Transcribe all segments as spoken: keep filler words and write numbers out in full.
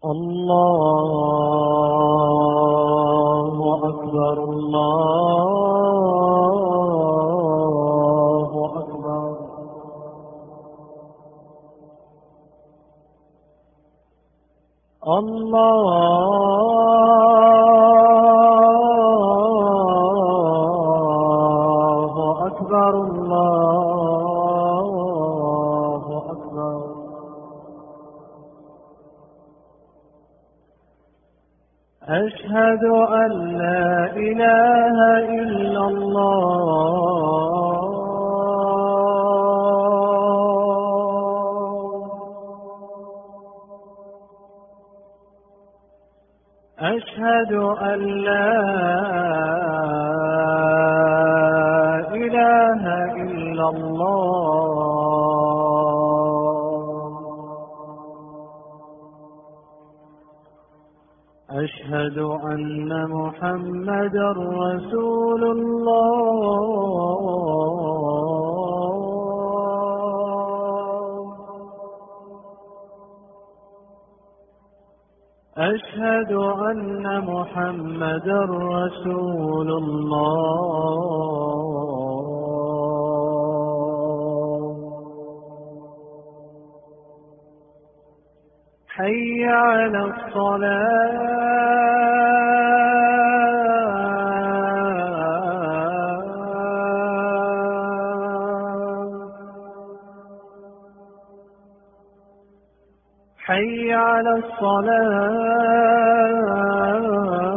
الله أكبر الله أكبر. الله أكبر الله أكبر. أشهد أن لا إله إلا الله. أشهد أن لا إله إلا الله. أشهد أن محمدا رسول الله. أشهد أن محمدا رسول الله. حي على الصلاة. حي على الصلاة.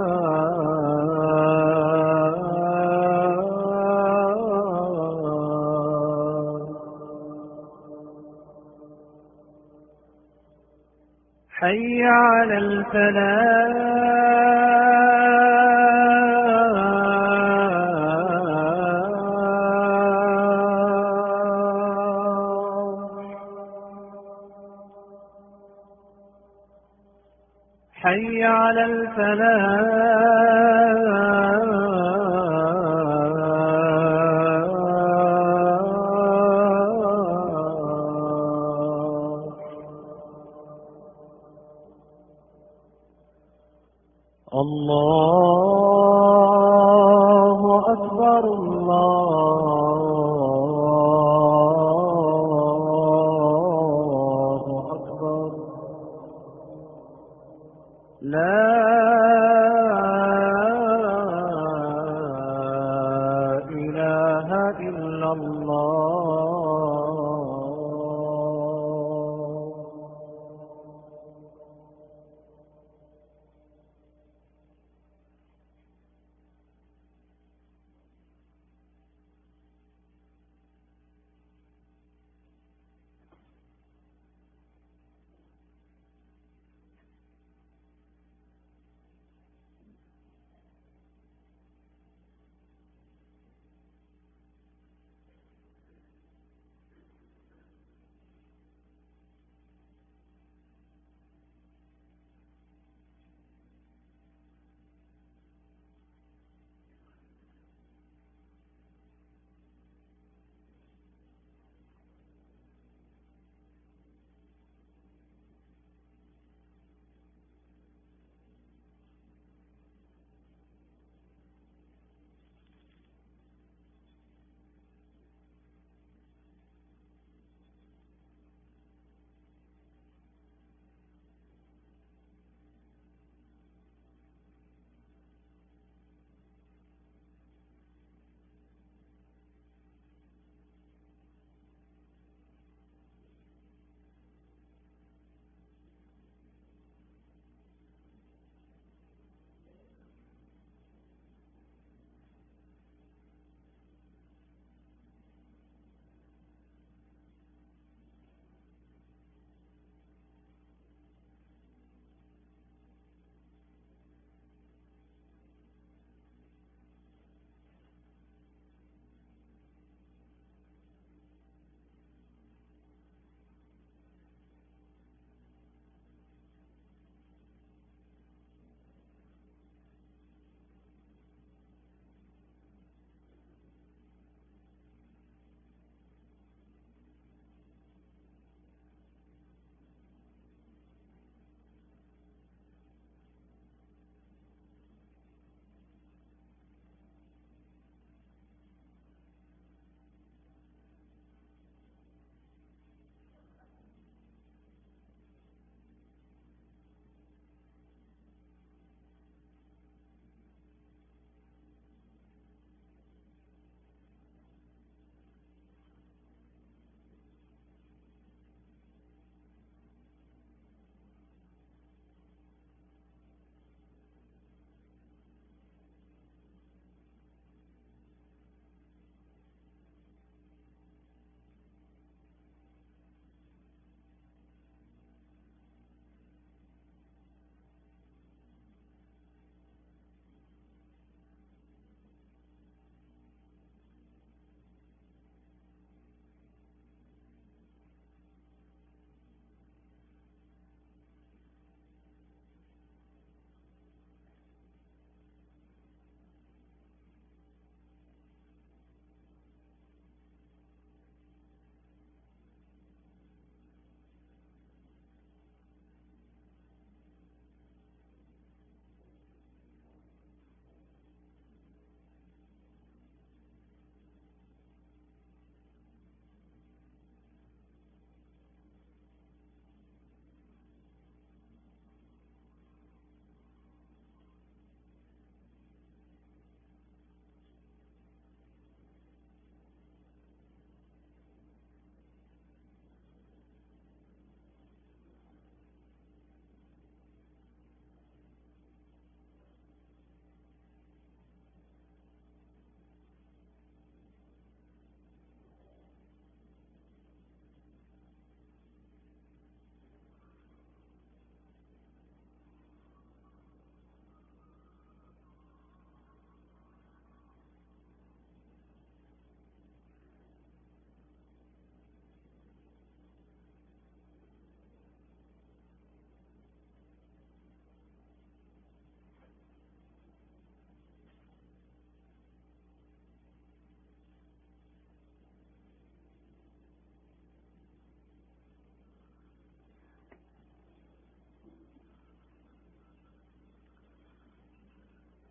حي على الفلاح. حي على الفلاح. الله أكبر الله أكبر. لا إله إلا الله.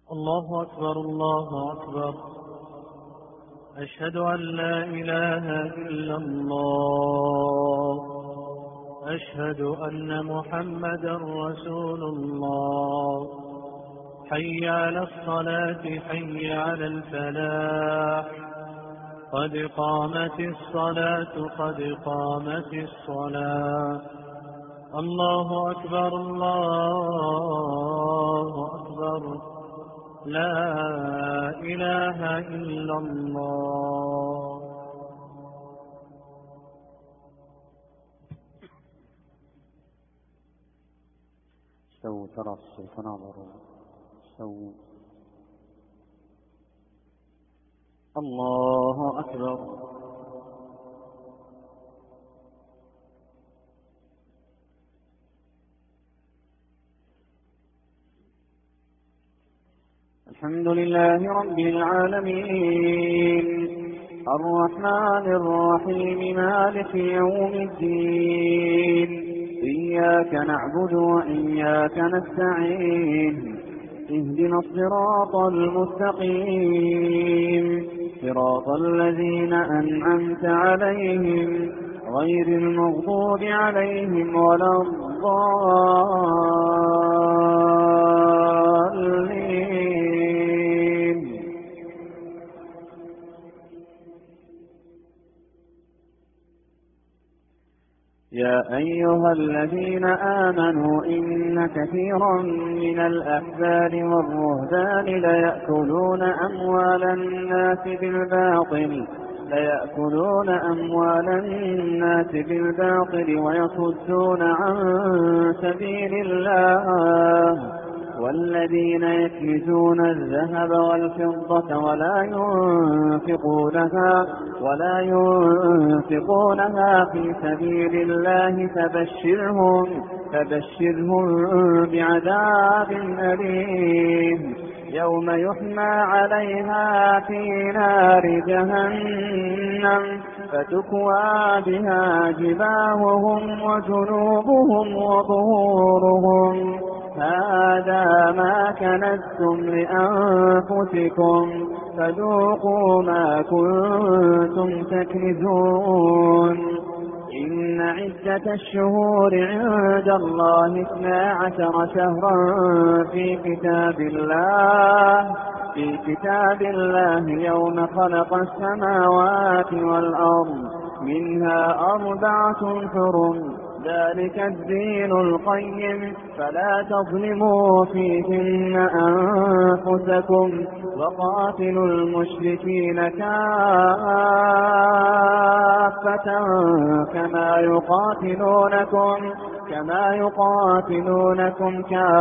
الله أكبر الله أكبر. أشهد أن لا إله إلا الله. أشهد أن محمدا رسول الله. حي على الصلاة حي على الفلاح. قد قامت الصلاة قد قامت الصلاة. الله أكبر الله أكبر. لا إله إلا الله. استووا تراصوا تناظروا استووا. الله أكبر. الحمد لله رب العالمين الرحمن الرحيم مالك يوم الدين. إياك نعبد وإياك نستعين. اهدنا الصراط المستقيم صراط الذين أنعمت عليهم غير المغضوب عليهم ولا الضالين. يا أيها الذين آمنوا إن كثيرا من الأحبار والرهبان ليأكلون أموال الناس بالباطل ليأكلون أموال الناس بالباطل ويصدون عن سبيل الله. والذين يكنزون الذهب والفضة ولا ينفقونها ولا ينفقونها في سبيل الله فبشرهم فبشرهم بعذاب أليم يوم يحمى عليها في نار جهنم فتكوى بها جباههم وجنوبهم وظهورهم. هذا ما كنزتم لأنفسكم فذوقوا ما كنتم تكنزون. إن عدة الشهور عند الله اثنا عشر شهرا في كتاب الله في كتاب الله يوم خلق السماوات والأرض منها أربعة حرم ذلك الدين القيم فلا تظلموا فيهن أنفسكم وقاتلوا المشركين كافة كما يقاتلونكم كما يقاتلونكم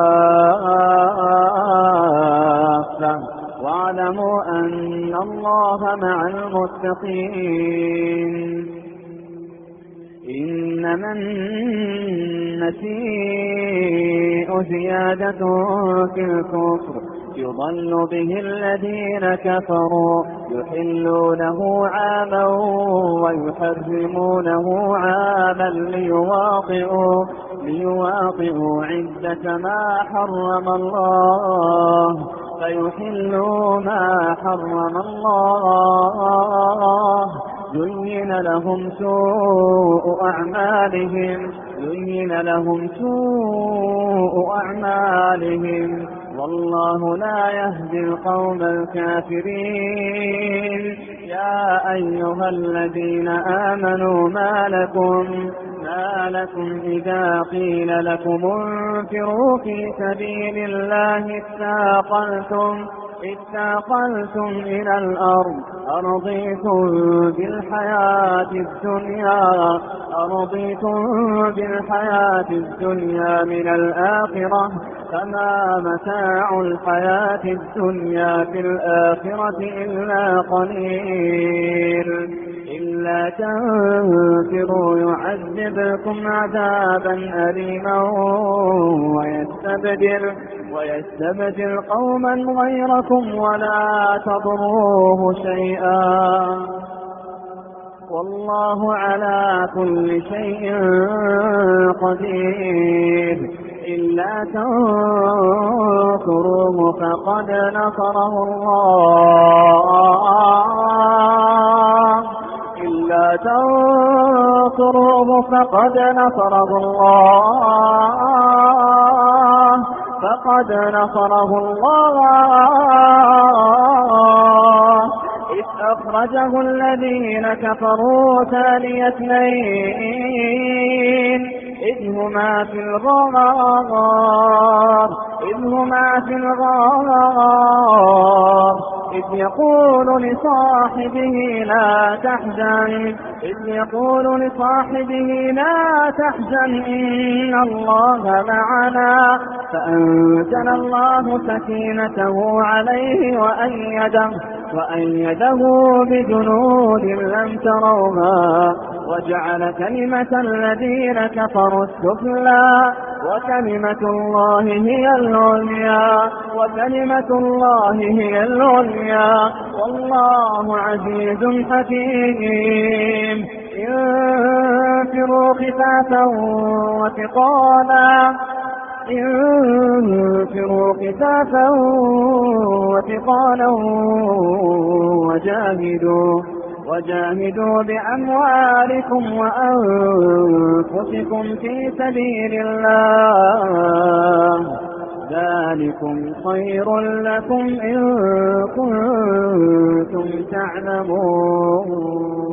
كافة واعلموا أن الله مع المتقين. إنما النسيء زيادة في الكفر يضل به الذين كفروا يحلونه عاما ويحرمونه عاما ليواطئوا ليواطئوا عدة ما حرم الله فيحلوا ما حرم الله. زين لهم سوء أعمالهم زين لهم سوء أعمالهم والله لا يهدي القوم الكافرين. يا أيها الذين آمنوا ما لكم ما لكم إذا قيل لكم انفروا في سبيل الله اثاقلتم اثاقلتم إلى الأرض أرضيتم بالحياة الدنيا أرضيتم بالحياة الدنيا من الآخرة فما متاع الحياة الدنيا في الآخرة إلا قليل. إلا تنفروا يعذبكم عذابا أليما ويستبدل ويستبدل قوما غيركم ولا تضروه شيئا والله على كل شيء قدير. إلا تنصروه فقد نصره الله إلا تنصروه فقد نصره الله فقد نصره الله إذ أخرجه الذين كفروا ثاني اثنين إذ هما في الغار إذ هما في الغار إذ يقول لصاحبه لا تحزن إذ يقول لصاحبه لا تحزن إن الله معنا فأنزل الله سكينته عليه وأيده وأيده بجنود لم تروها وجعل كلمة الذين كفروا السفلى وكلمة الله هي العليا وكلمة الله هي العليا والله عزيز حكيم انفروا خفافا وثقالا انفروا خفافا وثقالا وجاهدوا وجاهدوا بأموالكم وأنفسكم في سبيل الله ذلكم خير لكم إن كنتم تعلمون.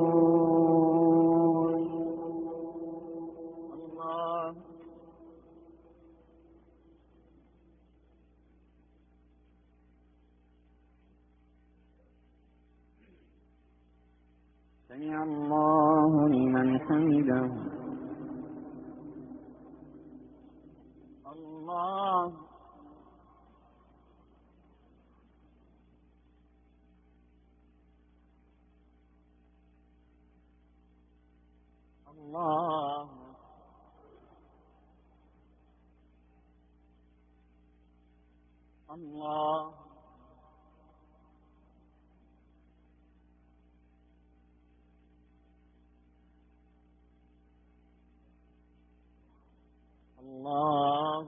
سمع الله لمن حمده. الله الله الله الله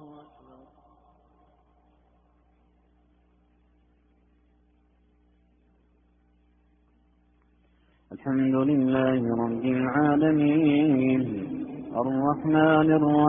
الحمد لله رب العالمين الرحمن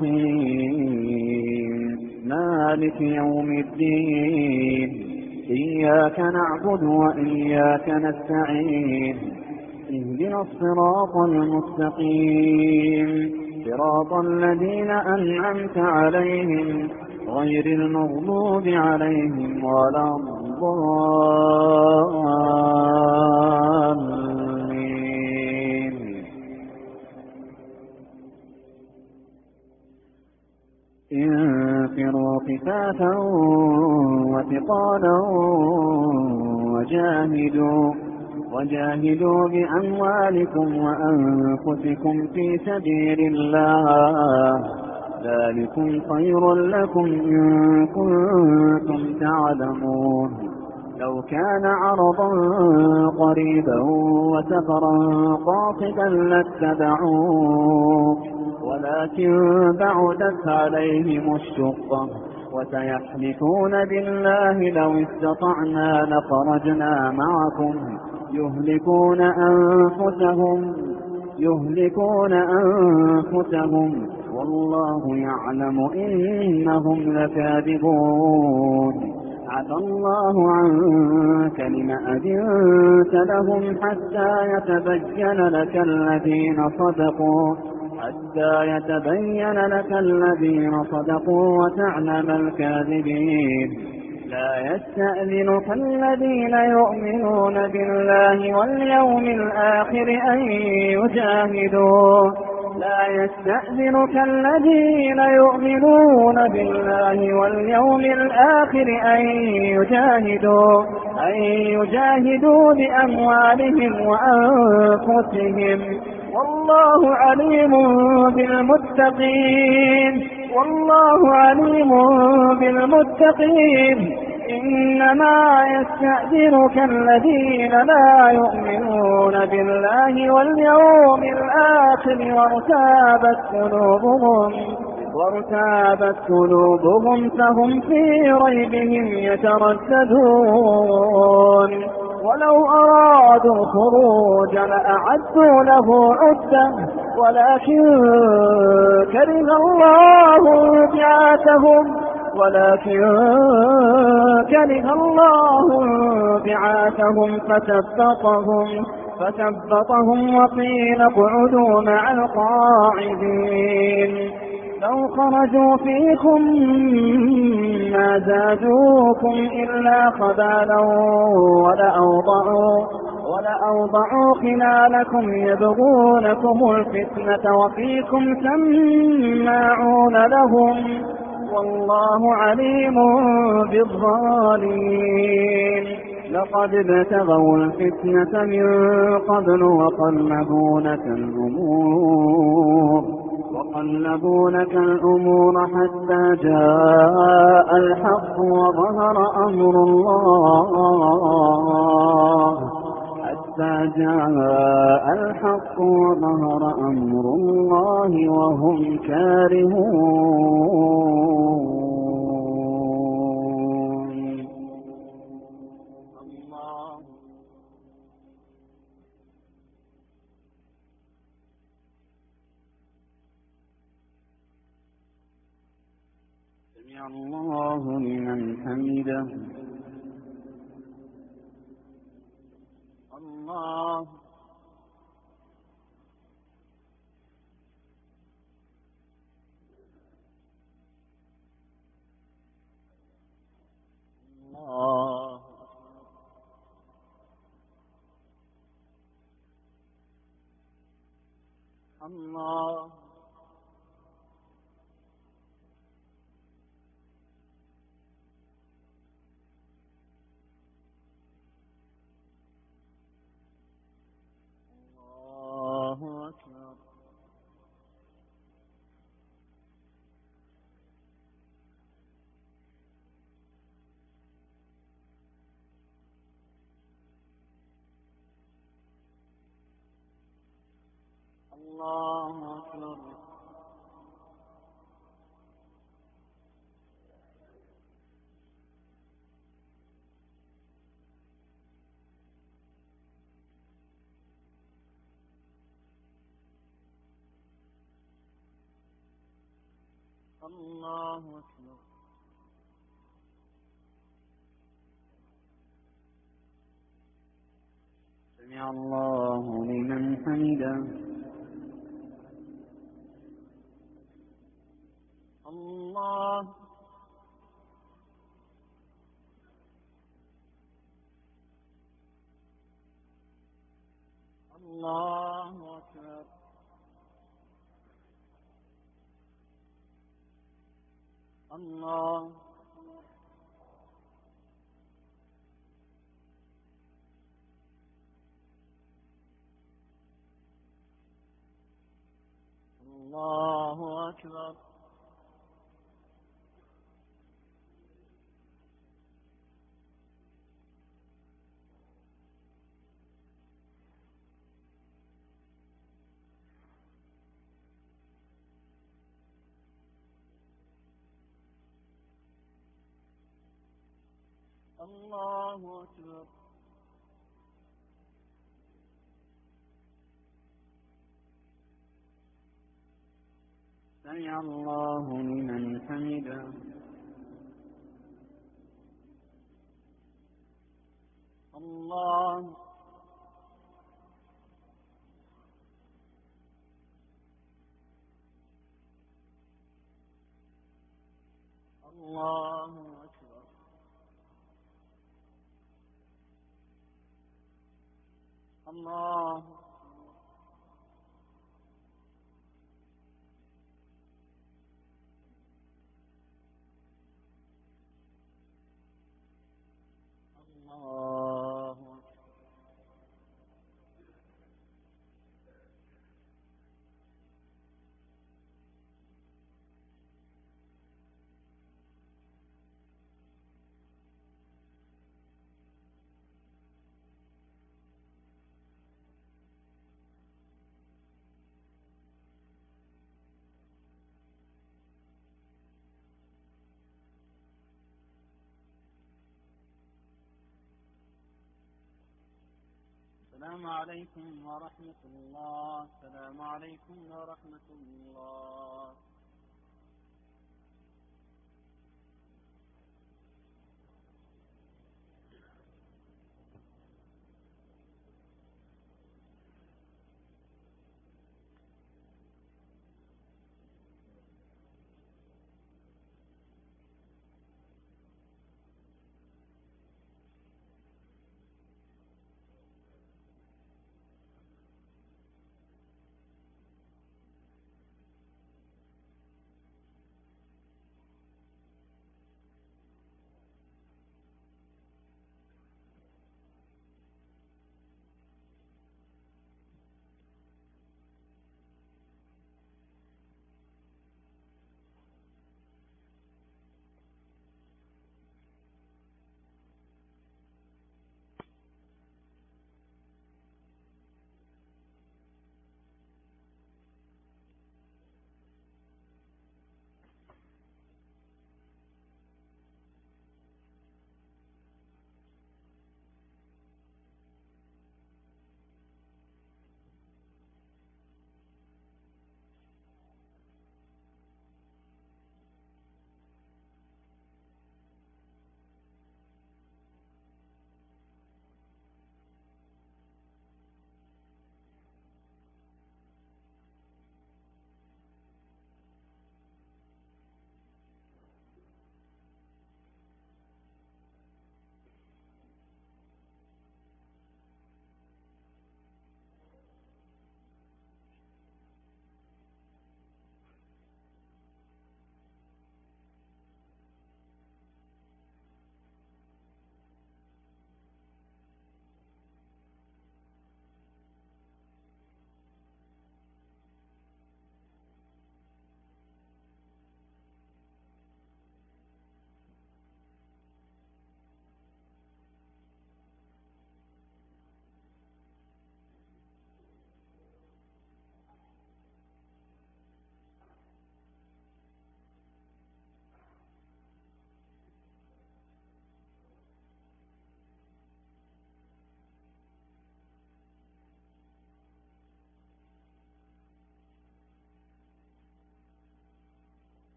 الرحيم مالك يوم الدين إياك نعبد وإياك نستعين اهدنا الصراط المستقيم صراط الذين أنعمت عليهم غير المغضوب عليهم ولا الضالين. انفروا خفافا وثقالا وجاهدوا وجاهدوا بأموالكم وأنفسكم في سبيل الله ذلكم خير لكم إن كنتم تعلمون. لو كان عرضا قريبا وسفرا قاصدا لاتبعوك ولكن بعدت عليهم الشقة وسيحلفون بالله لو استطعنا لخرجنا معكم يهلكون أنفسهم يهلكون أنفسهم والله يعلم إنهم لكاذبون. عفى الله عنك لم أذنت لهم حتى يتبين لك الذين صدقوا حتى يتبين لك الذين صدقوا وتعلم الكاذبين. لا يستأذنك الذين يؤمنون بالله واليوم الآخر أن يجاهدوا لا يستأذنك الذين يؤمنون بالله واليوم الآخر أن يجاهدوا أن يجاهدوا بأموالهم وأنفسهم والله عليم بالمتقين والله عليم بالمتقين. إنما يستأذنك الذين لا يؤمنون بالله واليوم الآخر وارتابت قلوبهم وارتابت قلوبهم فهم في ريبهم يترددون ولو أرادوا الخروج لأعدوا له عدة ولكن كره الله بعاثهم ولكن كره الله بعاثهم فثبطهم فثبطهم وقيل اقعدوا مع القاعدين لو خرجوا فيكم ما زادوكم إلا خبالا ولأوضعوا, ولأوضعوا خلالكم يبغونكم الفتنة وفيكم سماعون لهم والله عليم بالظالمين لقد ابتغوا الفتنة من قبل وقلبوا لك الأمور وقلبوا لك الأمور حتى جاء الحق وظهر أمر الله حتى جاء الحق وظهر أمر الله وهم كارهون. الله لمن حمده. الله الله الله الله أكبر. الله أكبر. سمع الله لمن حمده. الله الله أكبر. الله الله أكبر. الله أكبر. سمع الله لمن حمده. الله الله أكبر. الله الله السلام عليكم ورحمة الله. السلام عليكم ورحمة الله.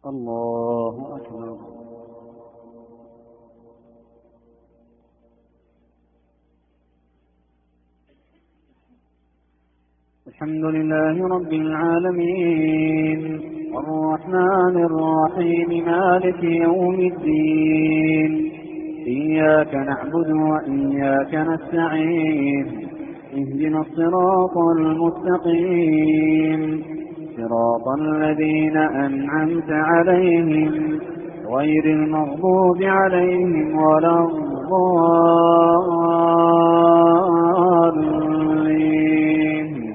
الله أكبر. الحمد لله رب العالمين الرحمن الرحيم مالك يوم الدين إياك نعبد وإياك نستعين اهدنا الصراط المستقيم صراط الذين أنعمت عليهم غير المغضوب عليهم ولا الضالين.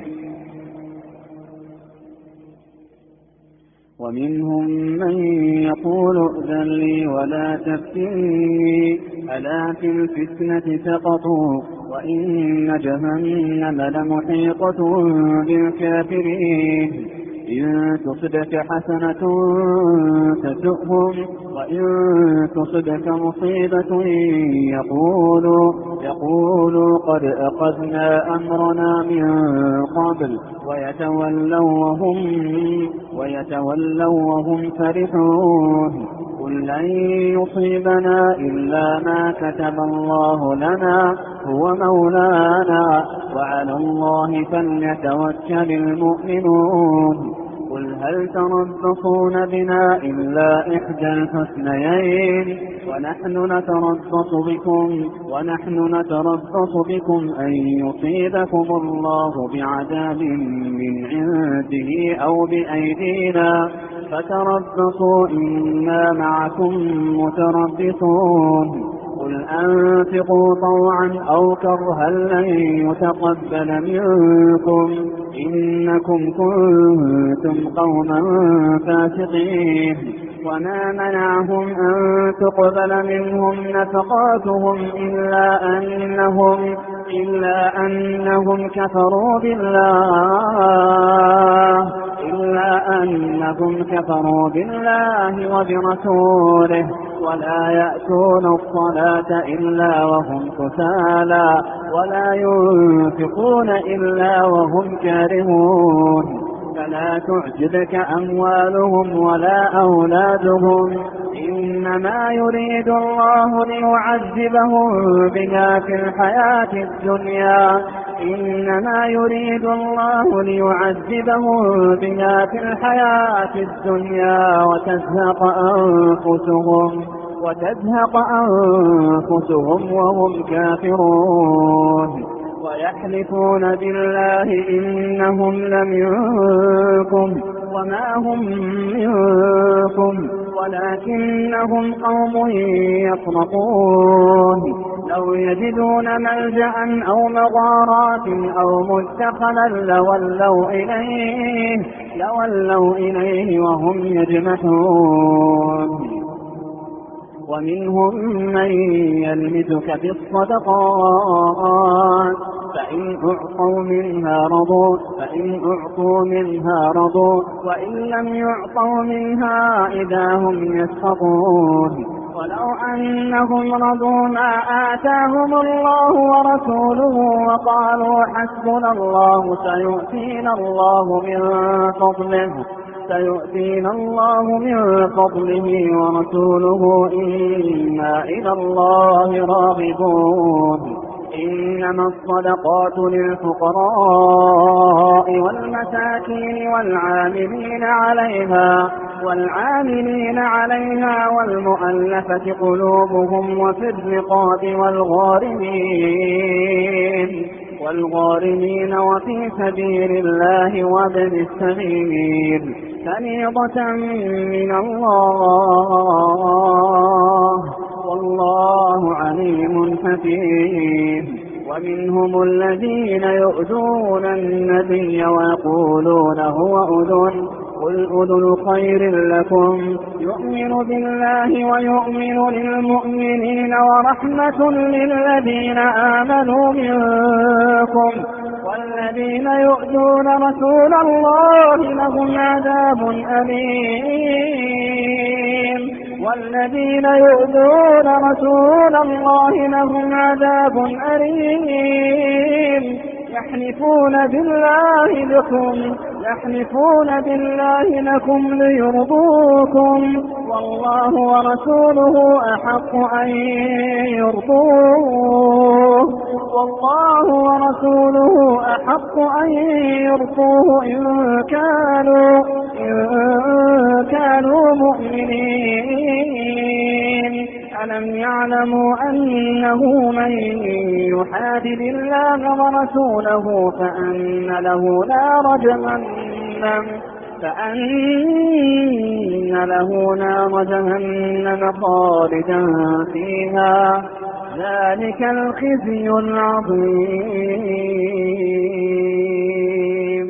ومنهم من يقول ائذن لي ولا تفتني ألا في الفتنة سقطوا وإن جهنم لمحيطة بالكافرين. إن تصبك حسنة تسؤهم وإن تصبك مصيبة يقولوا يقولوا قد أخذنا أمرنا من قبل ويتولوا وهم, ويتولوا وهم فرحون. قل لن يصيبنا إلا ما كتب الله لنا هو مولانا وعلى الله فليتوكل المؤمنون. قل هل تربصون بنا إلا إحدى الحسنيين ونحن نتربص بكم ونحن نتربص بكم أن يصيبكم الله بعذاب من عنده أو بأيدينا فتربصوا إنا معكم متربصون. قل أنفقوا طوعا أو كرها لن يتقبل منكم إنكم كنتم قوما فاسقين. وما منعهم أن تقبل منهم نفقاتهم إلا أنهم, إلا أنهم كفروا بالله إلا أنهم كفروا بالله وبرسوله ولا يأتون الصلاة إلا وهم كسالى ولا ينفقون إلا وهم كارهون. فلا تعجبك أموالهم ولا أولادهم إنما يريد الله ليعذبهم بها في الحياة الدنيا إنما يريد الله ليعذبهم بها في الحياة الدنيا وتزهق أنفسهم وتزهق أنفسهم وهم كافرون. ويحلفون بالله إنهم لمنكم وما هم منكم ولكنهم قوم يفرقون. لو يجدون ملجأ أو مغارات أو مدخلا لولوا إليه, لولوا إليه وهم يجمحون. ومنهم من يلمزك في الصدقات فإن أعطوا منها رضوا فإن أعطوا منها رضوا وإن لم يعطوا منها إذا هم يسخطون. ولو أنهم رضوا ما آتاهم الله ورسوله وقالوا حسبنا الله سيؤتينا الله من فضله سيؤتينا الله من فضله ورسوله إنا إلى الله راغبون. إنما الصدقات للفقراء والمساكين والعاملين عليها والعاملين عليها والمؤلفة قلوبهم وفي الرقاب والغارمين والغارمين وفي سبيل الله وابن السبيل فريضة من الله والله عليم حكيم. ومنهم الذين يؤذون النبي ويقولون هو أذن قل أذن خير لكم يؤمن بالله ويؤمن للمؤمنين ورحمة للذين آمنوا منكم والذين يؤذون رسول الله لهم عذاب أليم والذين يؤذون رسول الله لهم عذاب أليم. يحلفون بالله لكم يحلفون بالله لكم ليرضوكم والله ورسوله أحق أن يرضوه والله ورسوله أحق أن يرضوه إن كانوا إن كانوا مؤمنين. ألم يعلموا أنه من يحادد الله ورسوله فأن له نار جهنم فأن له نار جهنم خالدا فيها ذلك الخزي العظيم.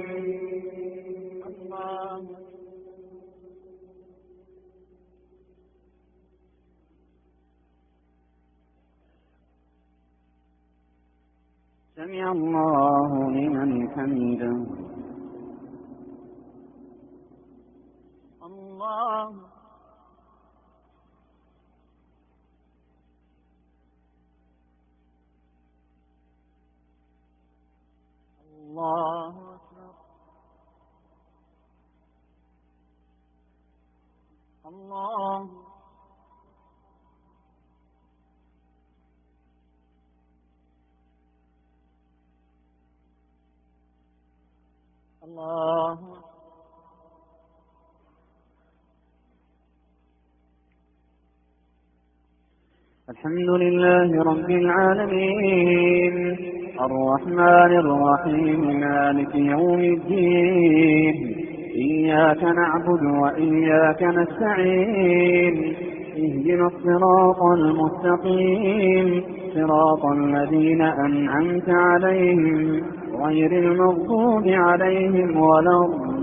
سمع الله لمن حمده. الله الله أكبر. الله الله الحمد لله رب العالمين الرحمن الرحيم مالك يوم الدين إياك نعبد وإياك نستعين اهدنا الصراط المستقيم صراط الذين أنعمت عليهم غير المغضوب عليهم ولا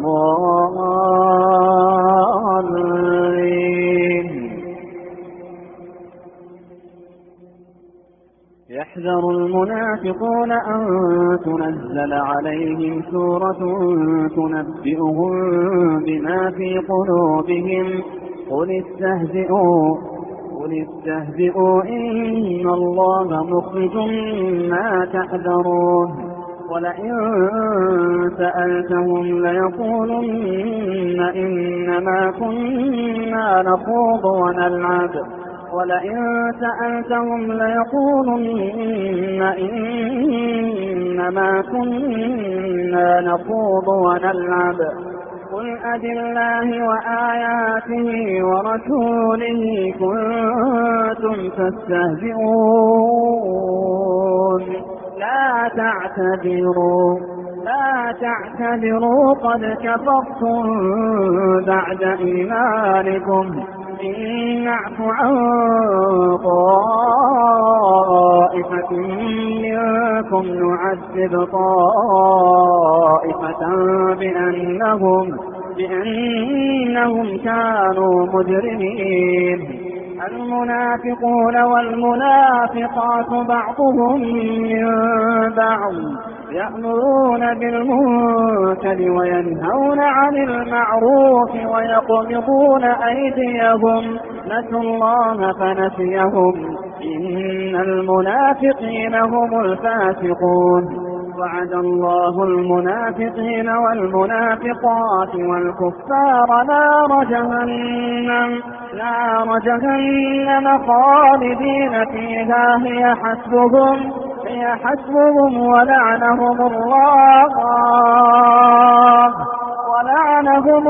الضالين. يحذر المنافقون أن تنزل عليهم سورة تنبئهم بما في قلوبهم قل استهزئوا قل استهزئوا إن الله مخرج ما تحذرون ولئن سألتهم ليقولن إنما كنا نخوض ونلعب ولئن سألتهم ليقولن إنما كنا نخوض ونلعب قل أبالله وآياته ورسوله كنتم تستهزئون لا تعتذروا لا تعتذروا قد كفرتم بعد إيمانكم إن نعف عن طائفة منكم نعذب طائفة بأنهم, بأنهم كانوا مجرمين. المنافقون والمنافقات بعضهم من بعض يأمرون بالمنكر وينهون عن المعروف ويقبضون أيديهم نسوا الله فنسيهم إن المنافقين هم الفاسقون. وعد الله المنافقين والمنافقات والكفار نار جهنم نار جهنم خالدين فيها هي حسبهم هي حسبهم ولعنهم الله ولعنهم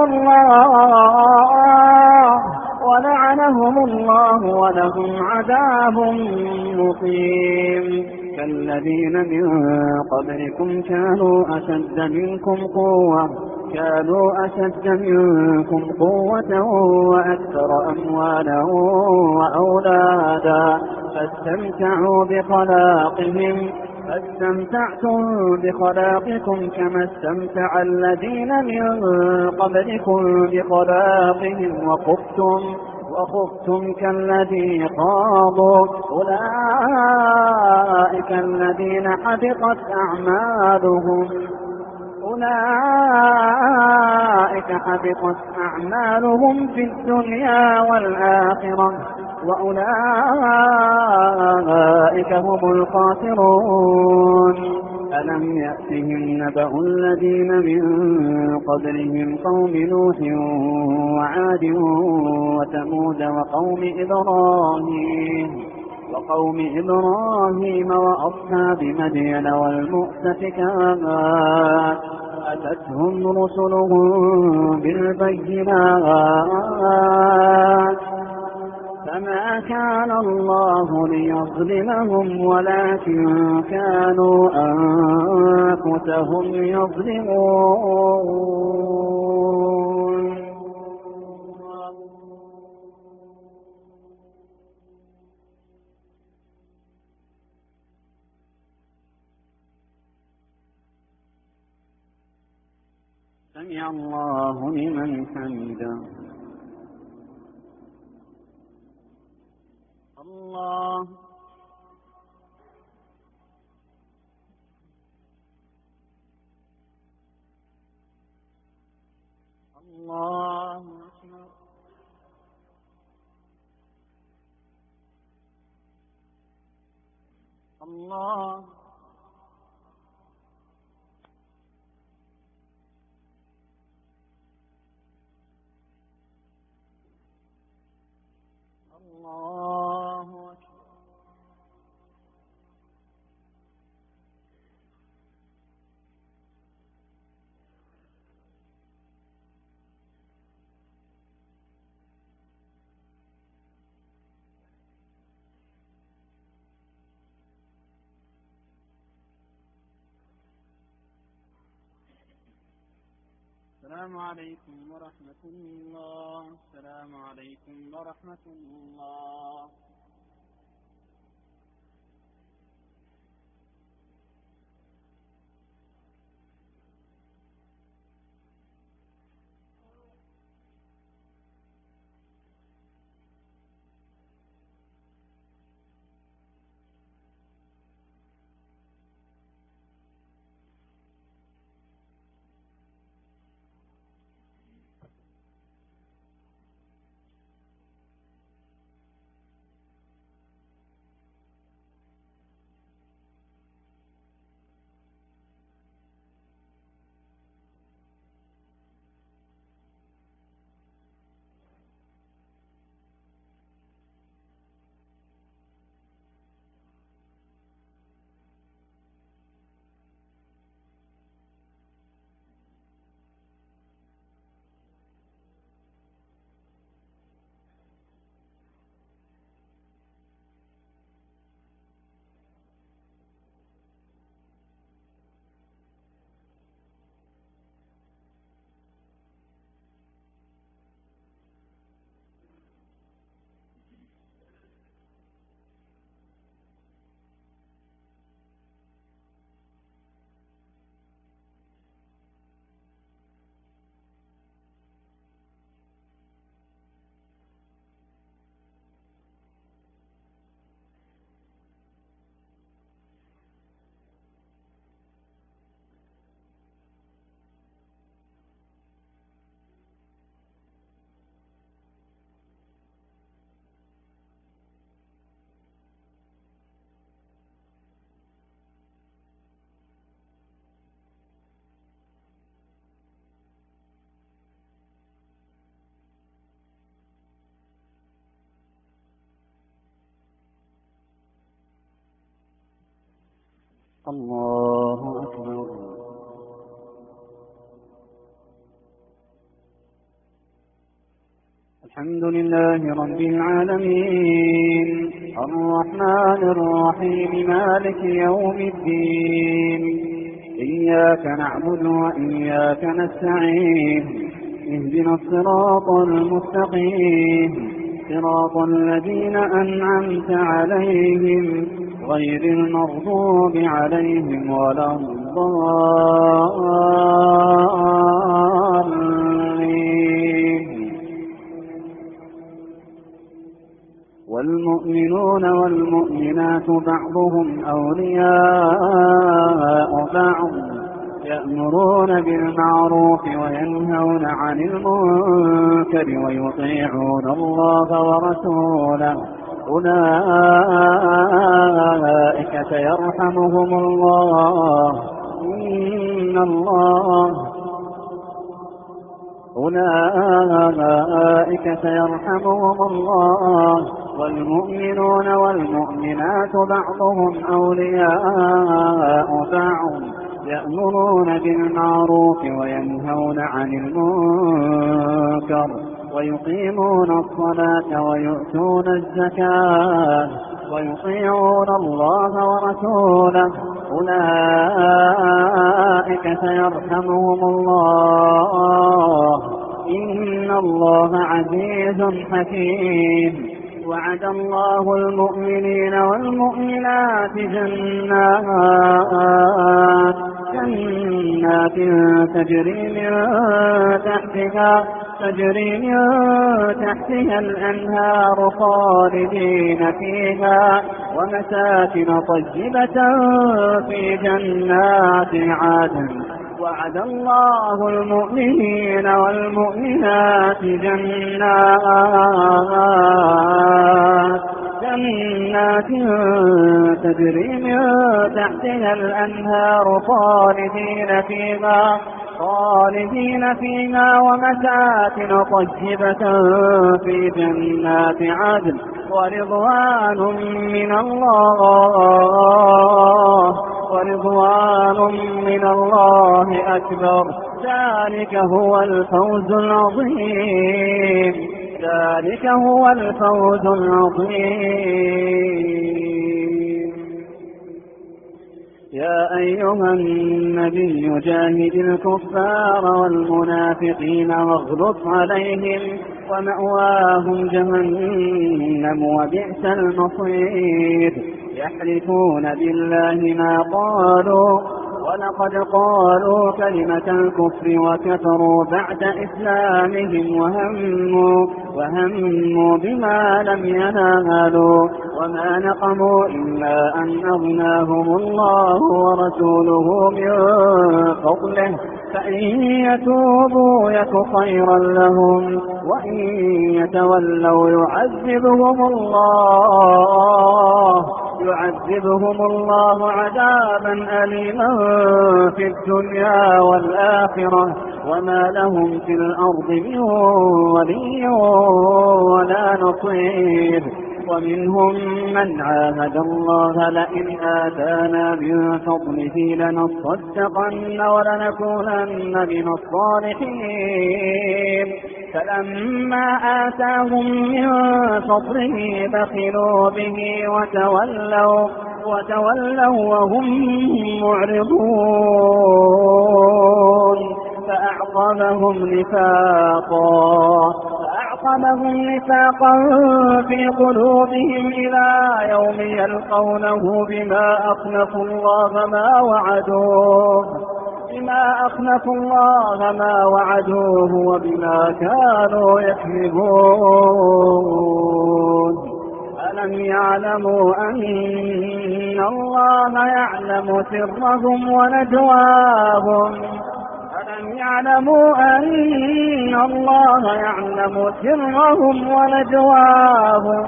الله ولعنهم الله ولهم عذاب مقيم. كالذين من قبلكم كانوا أشد منكم قوة كانوا أشد منكم قوة وأكثر أموالا وأولادا فاستمتعوا بخلاقهم فاستمتعتم بخلاقكم كما استمتع الذين من قبلكم بخلاقهم وخفتم وخفتم كالذي خاضوا أولئك الذين حبطت أعمالهم أولئك حبطت أعمالهم في الدنيا والآخرة وأولئك هم الخاسرون. ألم يأتهم نبأ الذين من قبلهم قوم نوح وعاد وثمود وقوم إبراهيم وقوم إبراهيم وأصحاب مدين والمؤتفكات أتتهم رسلهم بالبينات فما كان الله ليظلمهم ولكن كانوا أنفسهم يظلمون. سمع الله لمن حمده. الله الله أكبر. الله الله أكبر. السلام عليكم ورحمة الله. السلام عليكم ورحمة الله. الله أكبر. الحمد لله رب العالمين الرحمن الرحيم مالك يوم الدين إياك نعبد وإياك نستعين اهدنا الصراط المستقيم صراط الذين أنعمت عليهم غير المغضوب عليهم ولا الضالين. والمؤمنون والمؤمنات بعضهم أولياء بعض يأمرون بالمعروف وينهون عن المنكر ويطيعون الله ورسوله أولئك سيرحمهم الله إن الله أولئك سيرحمهم الله والمؤمنون والمؤمنات بعضهم أولياء بعض يأمرون بالمعروف وينهون عن المنكر ويقيمون الصلاة ويؤتون الزكاة ويطيعون الله ورسوله أولئك سيرحمهم الله إن الله عزيز حكيم وعد الله المؤمنين والمؤمنات جنات جنات تجري من تحتها تجري من تحتها الأنهار خالدين فيها ومساكن طيبة في جنات عدن وعد الله المؤمنين والمؤمنات جنات جنات تجري من تحتها الأنهار خالدين فيها خالدين فيها ومساكن طيبة في جنات عدن ورضوان من الله ورضوان من الله أكبر ذلك هو الفوز العظيم ذلك هو الفوز العظيم يا أيها النبي جاهد الكفار والمنافقين واغلظ عليهم ومأواهم جهنم وبئس المصير يحلفون بالله ما قالوا ولقد قالوا كلمة الكفر وكفروا بعد إسلامهم وهموا, وهموا بما لم ينالوا وما نقموا إلا أن أغناهم الله ورسوله من فضله فإن يتوبوا يك خيرا لهم وإن يتولوا يعذبهم الله يعذبهم الله عذابا أليما في الدنيا والآخرة وما لهم في الأرض من ولي ولا نصير ومنهم من عاهد الله لئن آتانا من فضله لنصدقن ولنكونن من الصالحين فلما آتاهم من فضله بخلوا به وتولوا وتولوا وهم معرضون فأعقبهم نفاقا فأعقبهم نفاقا في قلوبهم إلى يوم يلقونه بما أخلفوا الله ما وعدوه بما أخلفوا الله ما وعدوه وبما كانوا يكذبون ألم يعلموا أن الله يعلم سرهم ونجواهم ألم يعلموا أن الله يعلم سرهم ونجواهم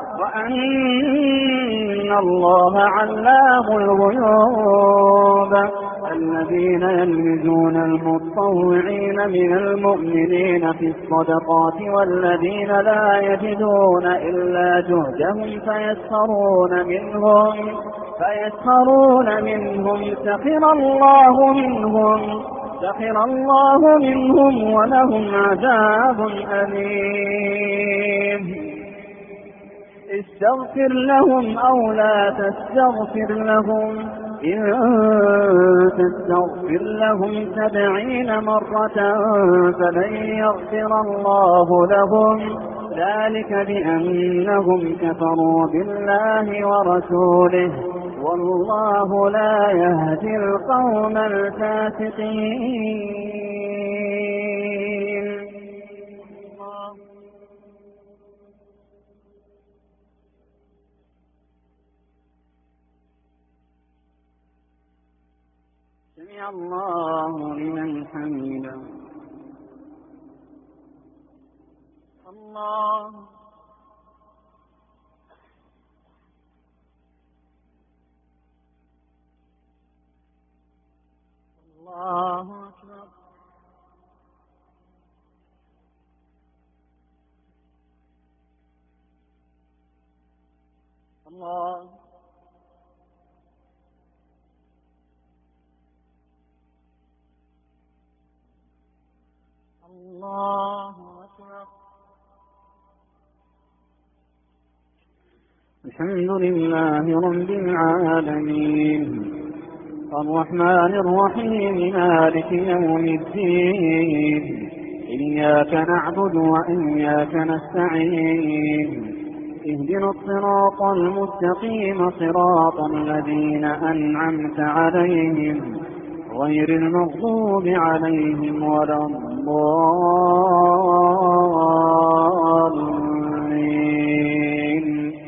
وأن الله علام الغيوب الذين يلمزون المتطوعين من المؤمنين في الصدقات والذين لا يجدون إلا جهدهم فيسخرون منهم فيسخرون منهم سخر الله منهم سخر الله منهم ولهم عذاب أليم استغفر لهم أو لا تستغفر لهم إن تستغفر لهم سبعين مرة فلن يغفر الله لهم ذلك بأنهم كفروا بالله ورسوله والله لا يهدي القوم الفاسقين. سمع الله لمن حمده. الله الله الله أكبر. الحمد لله رب العالمين الرحمن الرحيم مالك يوم الدين إياك نعبد وإياك نستعين اهدنا الصراط المستقيم صراط الذين أنعمت عليهم غير المغضوب عليهم ولا الضالين.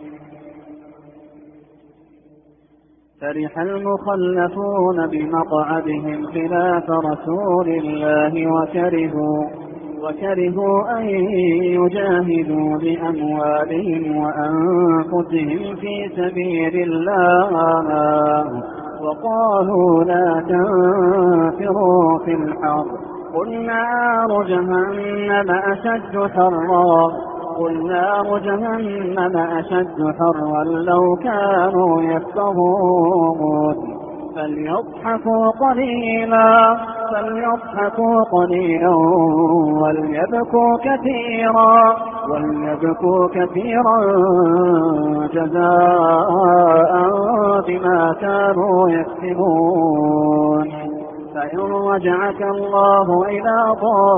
فرح المخلفون بمقعدهم خلاف رسول الله وكرهوا وكرهوا أن يجاهدوا بأموالهم وأنفسهم في سبيل الله وقالوا لا تنفروا في الحر قل نار جهنم أشد حرا قل نار جهنم أشد حرا لو كانوا يفقهون فليضحكوا قليلا فليضحكوا قليلا وليبكوا كثيرا وليبكوا كثيرا جزاء بما كانوا يكسبون. فإن رجعك الله إلى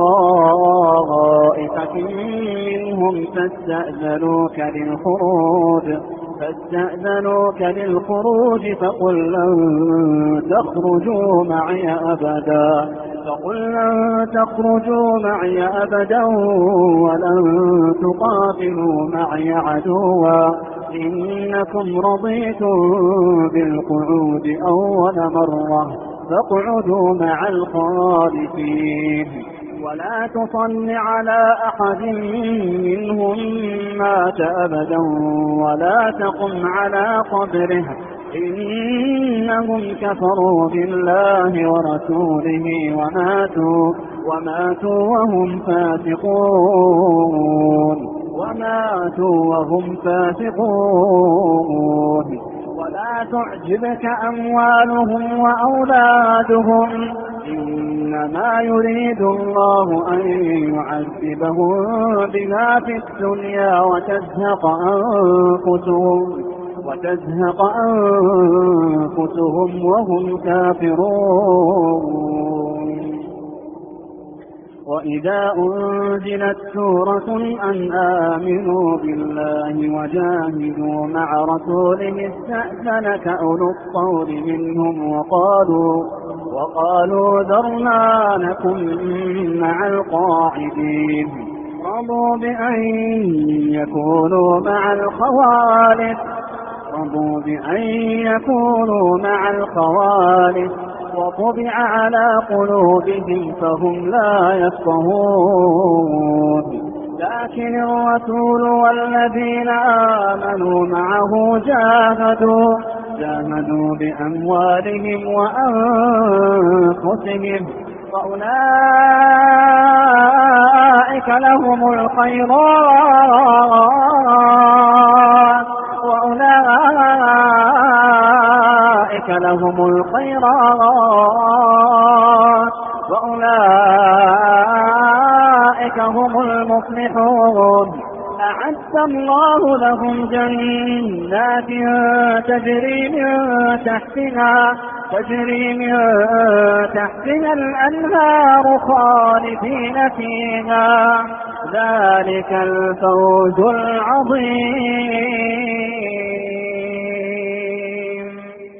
طائفة منهم فاستأذنوك للخروج فاستأذنوك للخروج فقل لن تخرجوا معي أبدا فقل لن تخرجوا معي أبدا ولن تقاتلوا معي عدوا إنكم رضيتم بالقعود أول مرة فاقعدوا مع الخالفين ولا تصل على أحد منهم مات أبدا ولا تقم على قبره إنهم كفروا بالله ورسوله وماتوا وماتوا وهم فاسقون وماتوا وهم فاسقون. ولا تعجبك أموالهم وأولادهم إنما يريد الله أن يعذبهم بما في الدنيا وتزهق أنفسهم وتزهق أنفسهم وهم كافرون. وإذا أنزلت سورة أن آمنوا بالله وجاهدوا مع رسوله استأذنك أولو الطول منهم وقالوا وقالوا ذرنا نكن مع القاعدين رضوا بأن يكونوا مع الخوالف رضوا بأن يكونوا مع الخوالف وطبع على قلوبهم فهم لا يفقهون. لكن الرسول والذين آمنوا معه جاهدوا جاهدوا بأموالهم وأنفسهم وأولئك لهم الخيرات وأولئك لهم الخيرات وأولئك هم المفلحون. أعد الله لهم جنات تجري من تحتها تجري من تحتها الأنهار خالدين فيها ذلك الفوز العظيم.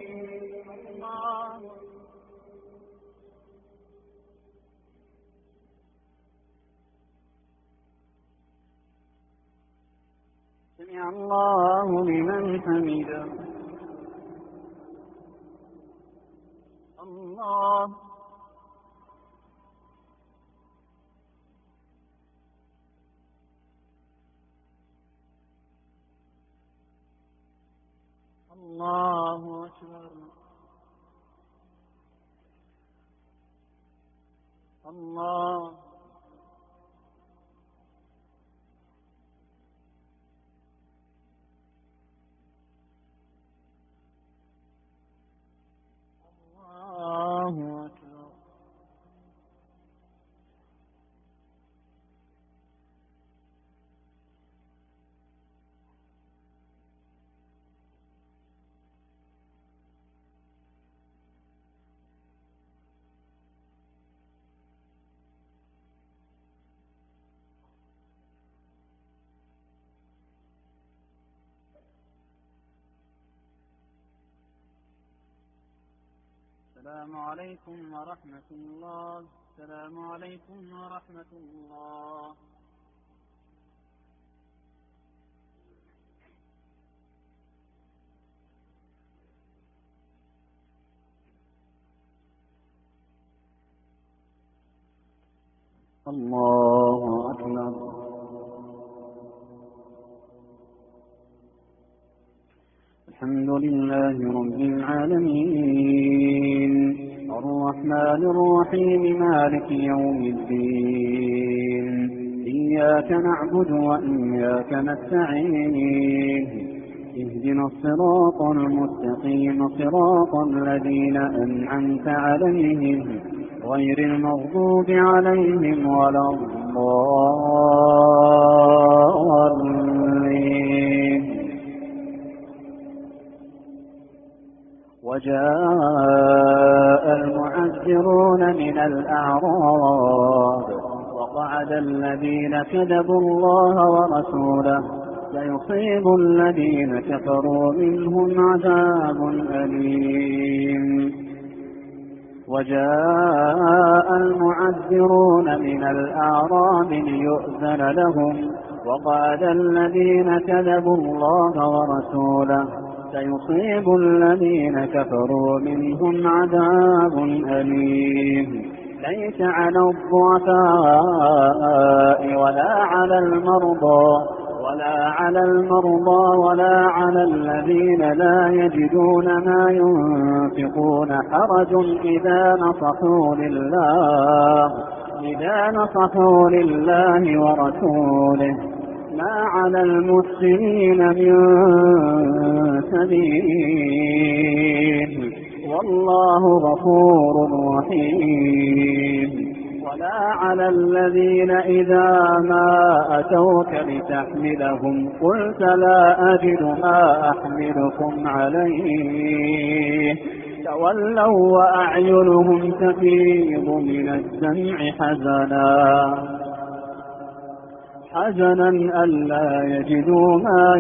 سمع الله لمن حمده. الله الله أكبر. الله السلام عليكم ورحمة الله. السلام عليكم ورحمة الله. الله أكبر. الحمد لله رب العالمين، الرحمن الرحيم، مالك يوم الدين، إياك نعبد وإياك نستعين، اهدنا الصراط المستقيم، صراط الذين أنعمت عليهم غير المغضوب عليهم ولا الضالين. وجاء المعذرون من الأعراب وقعد الذين كذبوا الله ورسوله سيصيب الذين كفروا منهم عذاب أليم. وجاء المعذرون من الأعراب ليؤذن لهم وقعد الذين كذبوا الله ورسوله سيصيب الذين كفروا منهم عذاب أليم. ليس على الضعفاء ولا على المرضى ولا على المرضى ولا على الذين لا يجدون ما ينفقون حرج إذا نصحوا لله إذا نصحوا لله ورسوله، ما على المحسنين من سبيل، والله غفور رحيم. ولا على الذين إذا ما أتوك لتحملهم قلت لا أجد ما أحملكم عليه تولوا وأعينهم تفيض من الدمع حزنا حزنا ألا يجدوا ما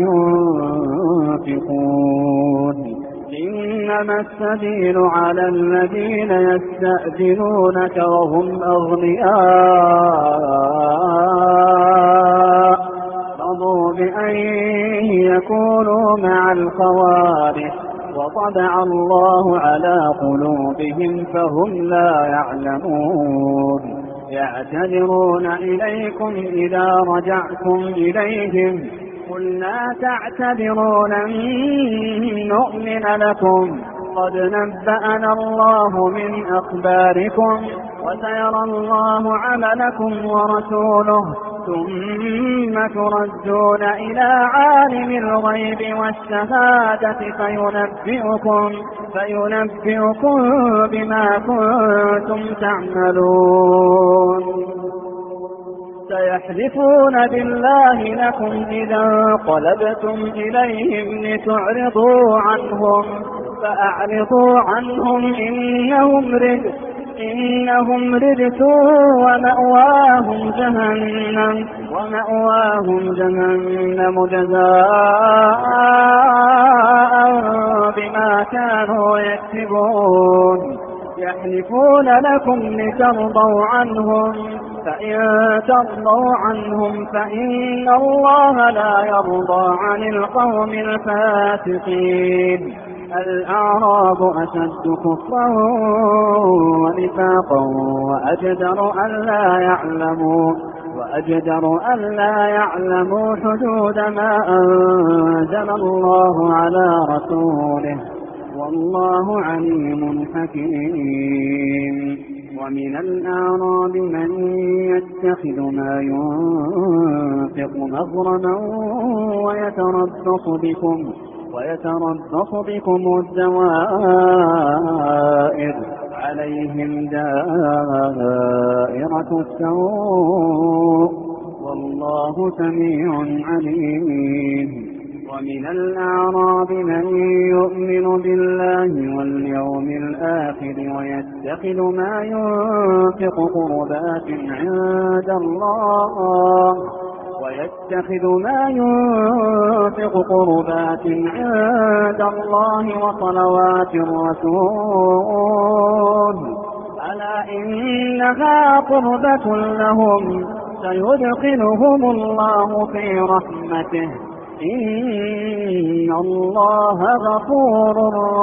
ينفقون. إنما السبيل على الذين يستأذنونك وهم أغنياء رضوا بأن يكونوا مع الخوارج وطبع الله على قلوبهم فهم لا يعلمون. يعتذرون إليكم إذا رجعتم إليهم قل لا تعتذروا لن نؤمن لكم قد نبأنا الله من أخباركم وسيرى الله عملكم ورسوله ثم تردون إلى عالم الغيب والشهادة فينبئكم, فينبئكم بما كنتم تعملون. سيحلفون بالله لكم إذا انقلبتم إليهم لتعرضوا عنهم فأعرضوا عنهم إنهم رجس إنهم رجس ومأواهم جهنم ومأواهم جهنم جزاء بما كانوا يكسبون. يحلفون لكم لترضوا عنهم فإن ترضوا عنهم فإن الله لا يرضى عن القوم الفاسقين. الأعراب أشد كفرا ونفاقا وأجدر ألا يعلموا وأجدر ألا يعلموا حدود ما أنزل الله على رسوله والله عليم حكيم. ومن الأعراب من يتخذ ما ينفق مغرما ويتربص بكم ويتربص بكم الدوائر عليهم دائرة السوء والله سميع عليم. ومن الأعراب من يؤمن بالله واليوم الآخر ويتخذ ما ينفق قربات عند الله ويتخذ ما ينفق قربات عند الله وصلوات الرسول ألا إنها قربة لهم سيدخلهم الله في رحمته إن الله غفور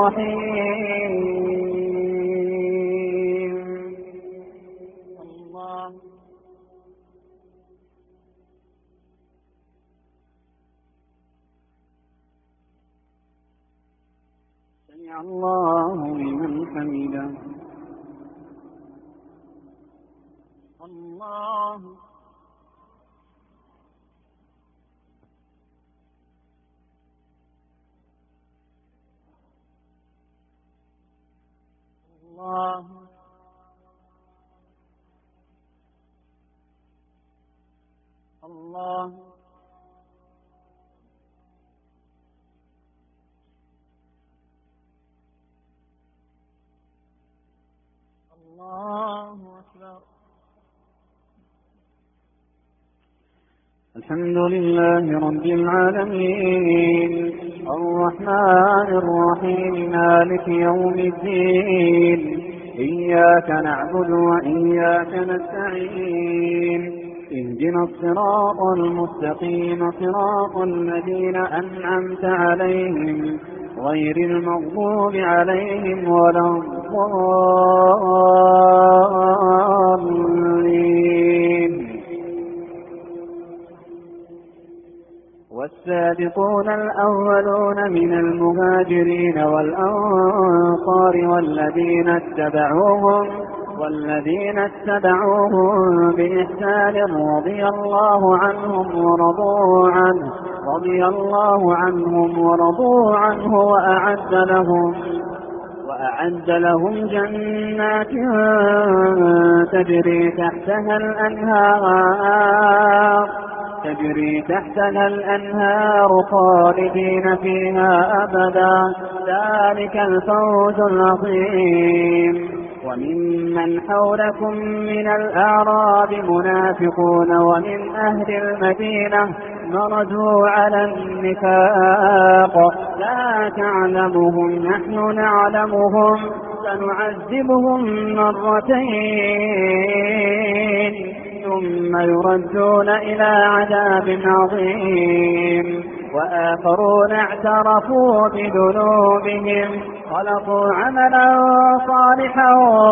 رحيم. الله سمع الله لمن حمده. الله الله الله الله أكبر. الحمد لله رب العالمين الرحمن الرحيم مالك يوم الدين إياك نعبد وإياك نستعين اهدنا الصراط المستقيم صراط الذين أنعمت عليهم غير المغضوب عليهم ولا الضالين. والسابقون الأولون من المهاجرين والأنصار والذين اتبعوهم والذين اتبعوهم بإحسان رضي الله عنهم ورضوا عنه رضي الله عنهم ورضوا عنه وأعد لهم وأعد لهم جنات تجري تحتها الأنهار تجري تحتها الأنهار خالدين فيها أبدا ذلك الفوز العظيم. وممن حولكم من الأعراب منافقون ومن أهل المدينة مردوا على النفاق لا تعلمهم نحن نعلمهم سنعذبهم مرتين ثم يردون إلى عذاب عظيم. وآخرون اعترفوا بذنوبهم خلقوا عملا صالحا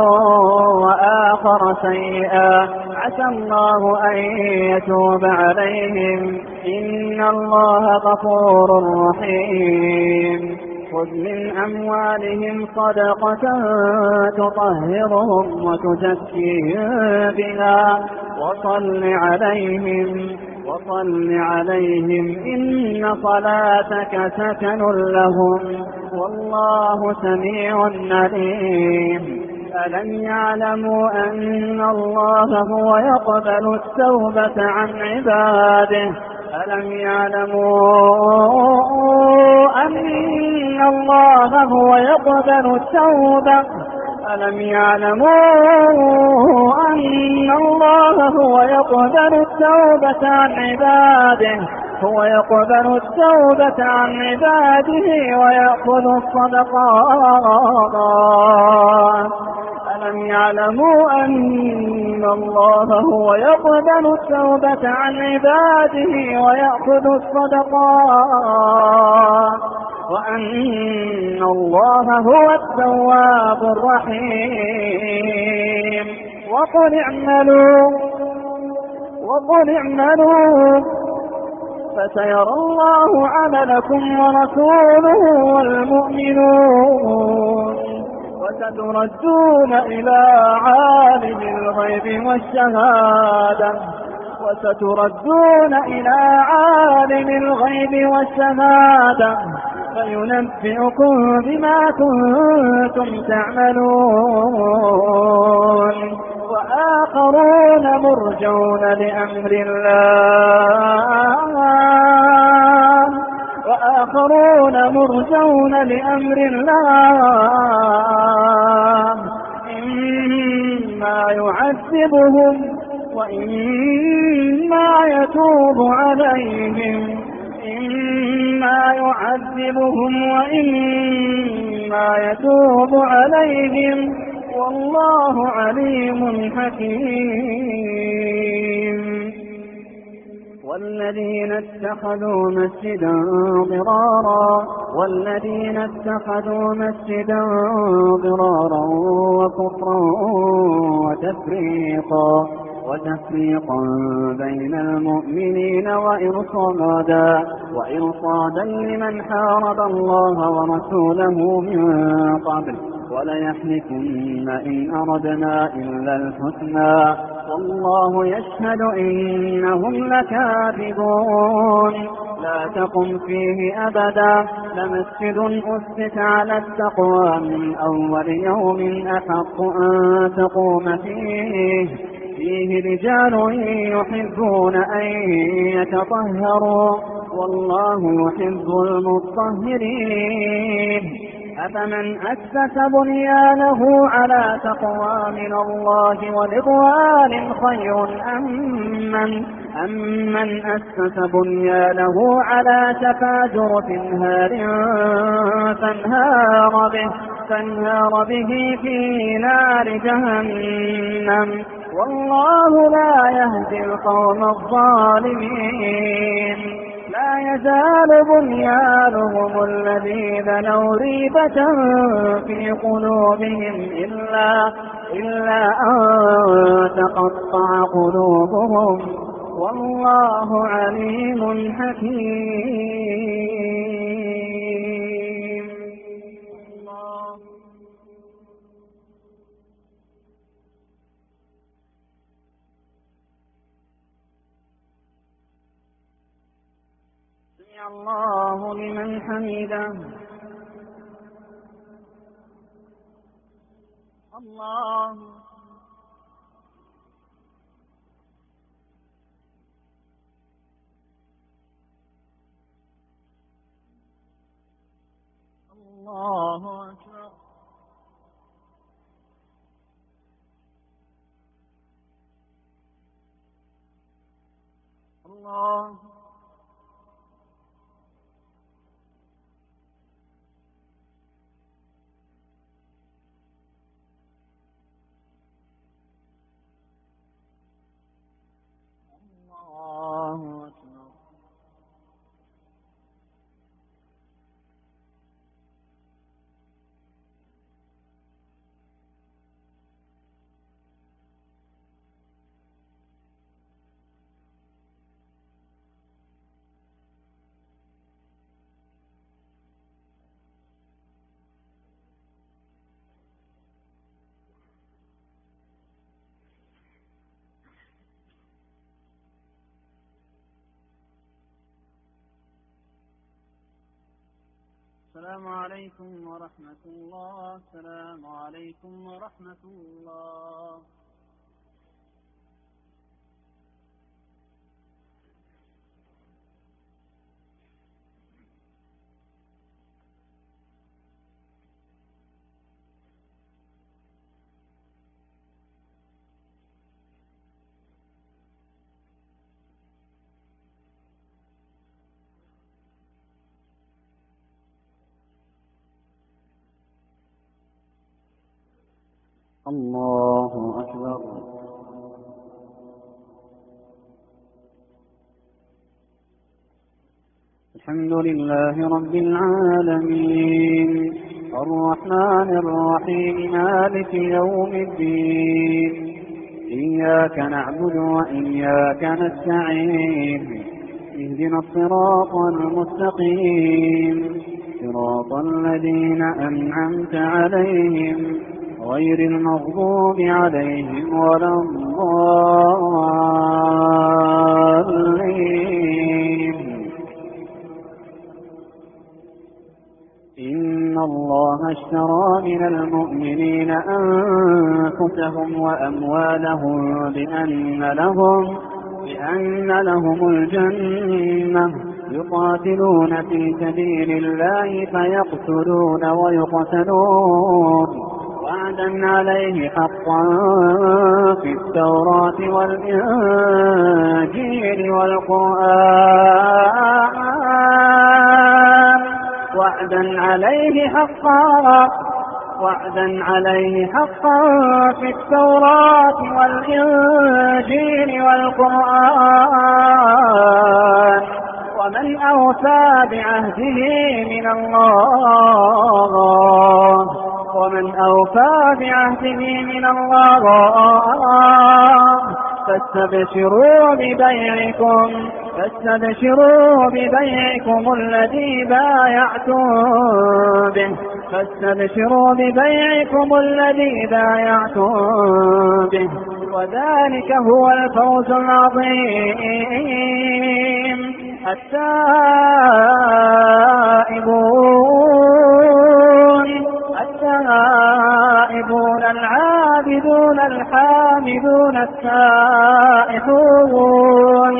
وآخر سيئا عسى الله أن يتوب عليهم إن الله غفور رحيم. خذ من أموالهم صدقة تطهرهم وتزكيهم بها وصل عليهم وصل عليهم إن صلاتك سكن لهم والله سميع عليم. ألم يعلموا أن الله هو يقبل التوبة عن عباده ألم يعلموا أن الله هو يقبل التوبة ألم يعلموا أن الله هو يقبل التوبة عن عباده هو يقبل التوبة عن عباده ويأخذ الصدقات ألم يعلموا أن الله هو يقبل التوبة عن عباده ويأخذ الصدقات وأن الله هو التواب الرحيم. وقل اعملوا وقل اعملوا فسيرى الله عملكم ورسوله والمؤمنون وستردون إلى عالم الغيب والشهادة وستردون إلى عالم الغيب والشهادة فينبئكم بما كنتم تعملون. وآخرون مرجون لأمر الله وآخرون مرجون لأمر الله إما يعذبهم وإما يتوب عليهم إما يعذبهم وإما يتوب عليهم والله عليم حكيم. والذين اتخذوا مسجدا ضرارا والذين اتخذوا مسجدا ضرارا وكفرا وتفريقا وتفريقا بين المؤمنين وإرصادا وإرصادا لمن حارب الله ورسوله من قبل وليحلفن إن أردنا إلا الحسنى والله يشهد إنهم لكاذبون. لا تقم فيه أبدا لمسجد أسس على التقوى من أول يوم أحق أن تقوم فيه فيه رجال يحبون أن يتطهروا والله يحب المطهرين. أفمن أسس بنيانه على تقوى من الله ورضوان خير أم من, أم من أسس بنيانه على شفا جرف هار فانهار به, فانهار به في نار جهنم والله لا يهدي القوم الظالمين. لا يزال بنيانهم الذي بنوا ريبة في قلوبهم إلا, إلا أن تقطع قلوبهم والله عليم حكيم. الله سمع الله لمن حمده. الله الله أكبر. الله الله أكبر. السلام عليكم ورحمة الله. السلام عليكم ورحمة الله. الله أكبر. الحمد لله رب العالمين الرحمن الرحيم مالك يوم الدين إياك نعبد وإياك نستعين اهدنا الصراط المستقيم صراط الذين أنعمت عليهم غير المغضوب عليهم ولا الضالين. إن الله اشترى من المؤمنين أنفسهم وأموالهم بأن لهم, بأن لهم الجنة يقاتلون في سبيل الله فيقتلون ويقتلون وعدا عليه حقا في التوراة والإنجيل والقرآن وعدا عليه حقا وعدا عليه حقا في التوراة والإنجيل والقرآن ومن أوفى بعهده من الله ومن أوفى بعهده من الله فاستبشروا ببيعكم فاستبشروا ببيعكم الذي بايعتم به فاستبشروا ببيعكم الذي بايعتم به وذلك هو الفوز العظيم. التائبون التائبون العابدون الحامدون السائحون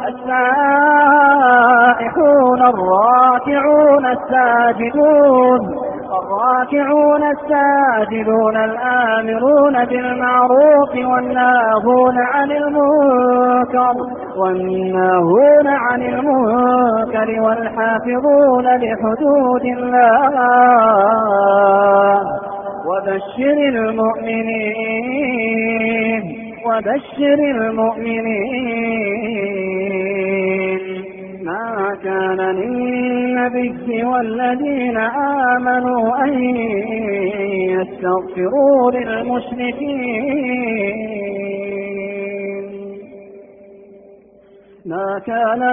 السائحون الراكعون الساجدون الراكعون الساجدون الآمرون بالمعروف والناهون عن المنكر والناهون عن المنكر والحافظون لحدود الله وبشر المؤمنين وبشر المؤمنين. ما كان للنبي والذين آمنوا أن يستغفروا للمشركين ما كان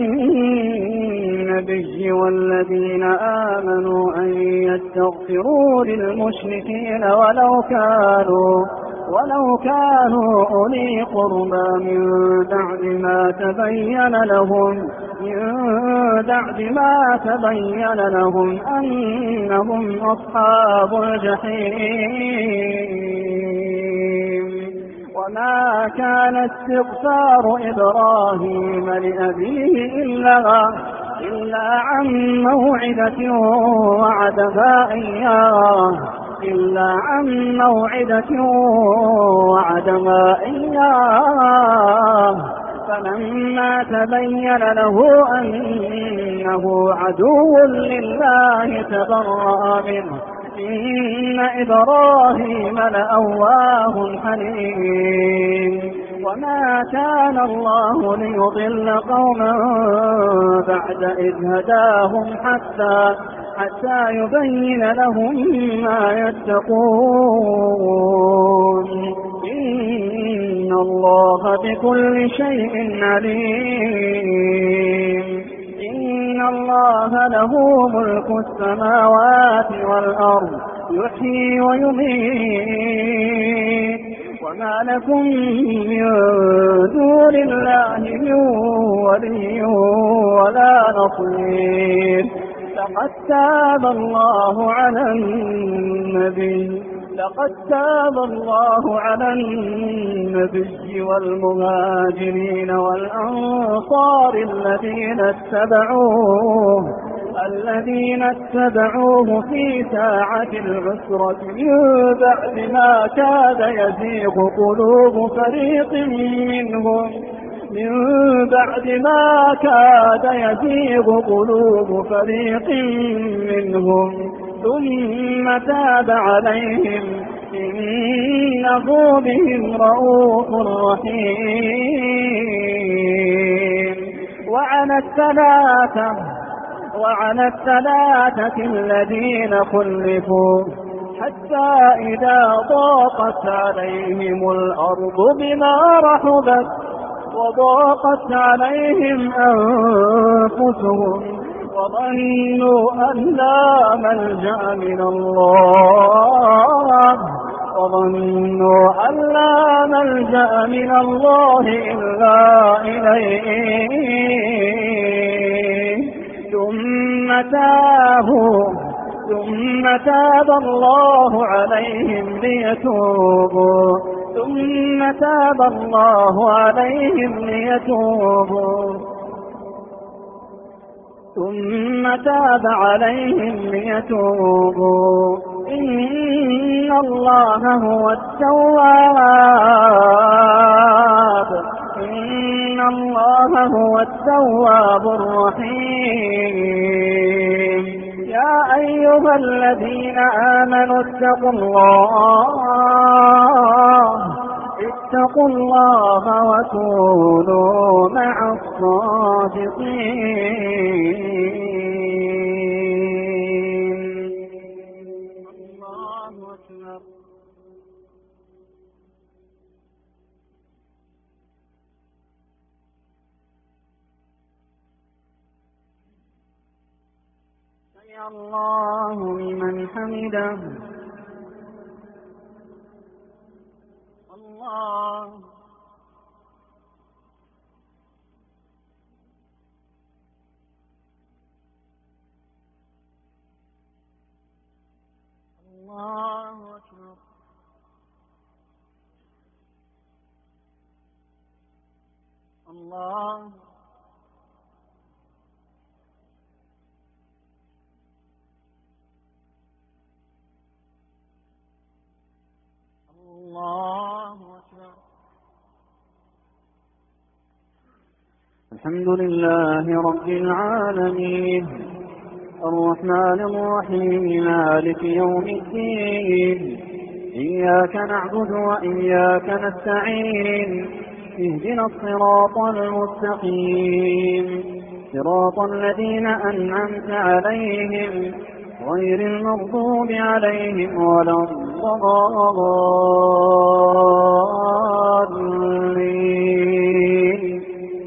للنبي والذين آمنوا أن يستغفروا للمشركين ولو كانوا ولو كانوا أولي قربى من بعد ما تبين لهم من بعد ما تبين لهم أنهم أصحاب الجحيم. وما كان استغفار إبراهيم لأبيه إلا إلا عن موعدة وعدها إياه إلا عن موعدة وعدها إياه فلما تبين له أنه عدو لله تبرأ منه إن إبراهيم لأواه حليم. وما كان الله ليضل قوما بعد إذ هداهم حتى حتى يبين لهم ما يتقون إن الله بكل شيء عليم. إن الله له ملك السماوات والأرض يحيي ويميت وما لكم من دون الله من ولي ولا نصير. لقد تاب الله على النبي لقد تاب الله على النبي والمهاجرين والأنصار الذين اتبعوه الذين اتبعوه في ساعة العسرة من بعد ما كاد يزيغ قلوب فريق منهم من بعد ما كاد يزيغ قلوب فريق منهم ثم تاب عليهم إنه بهم رؤوف رحيم. وعلى الثلاثة وعلى الثلاثة الذين خلفوا حتى إذا ضاقت عليهم الأرض بما رحبت وضاقت عليهم أنفسهم وظنوا أن لا ملجأ من الله وظنوا أن لا ملجأ من الله إلا إليه ثم تابوا ثم تاب الله عليهم ليتوبوا ثم تاب الله عليهم ليتوبوا ثم تاب عليهم ليتوبوا إن الله هو التواب إن الله هو التواب الرحيم يا أيها الذين آمنوا اتقوا الله اتقوا الله وكونوا مع الصادقين. الله أكبر. سمع الله لمن حمده. الله الله أكبر. الله الله أكبر. الحمد لله رب العالمين الرحمن الرحيم مالك يوم الدين إياك نعبد وإياك نستعين اهدنا الصراط المستقيم صراط الذين أنعمت عليهم غير المغضوب عليهم ولا الضالين.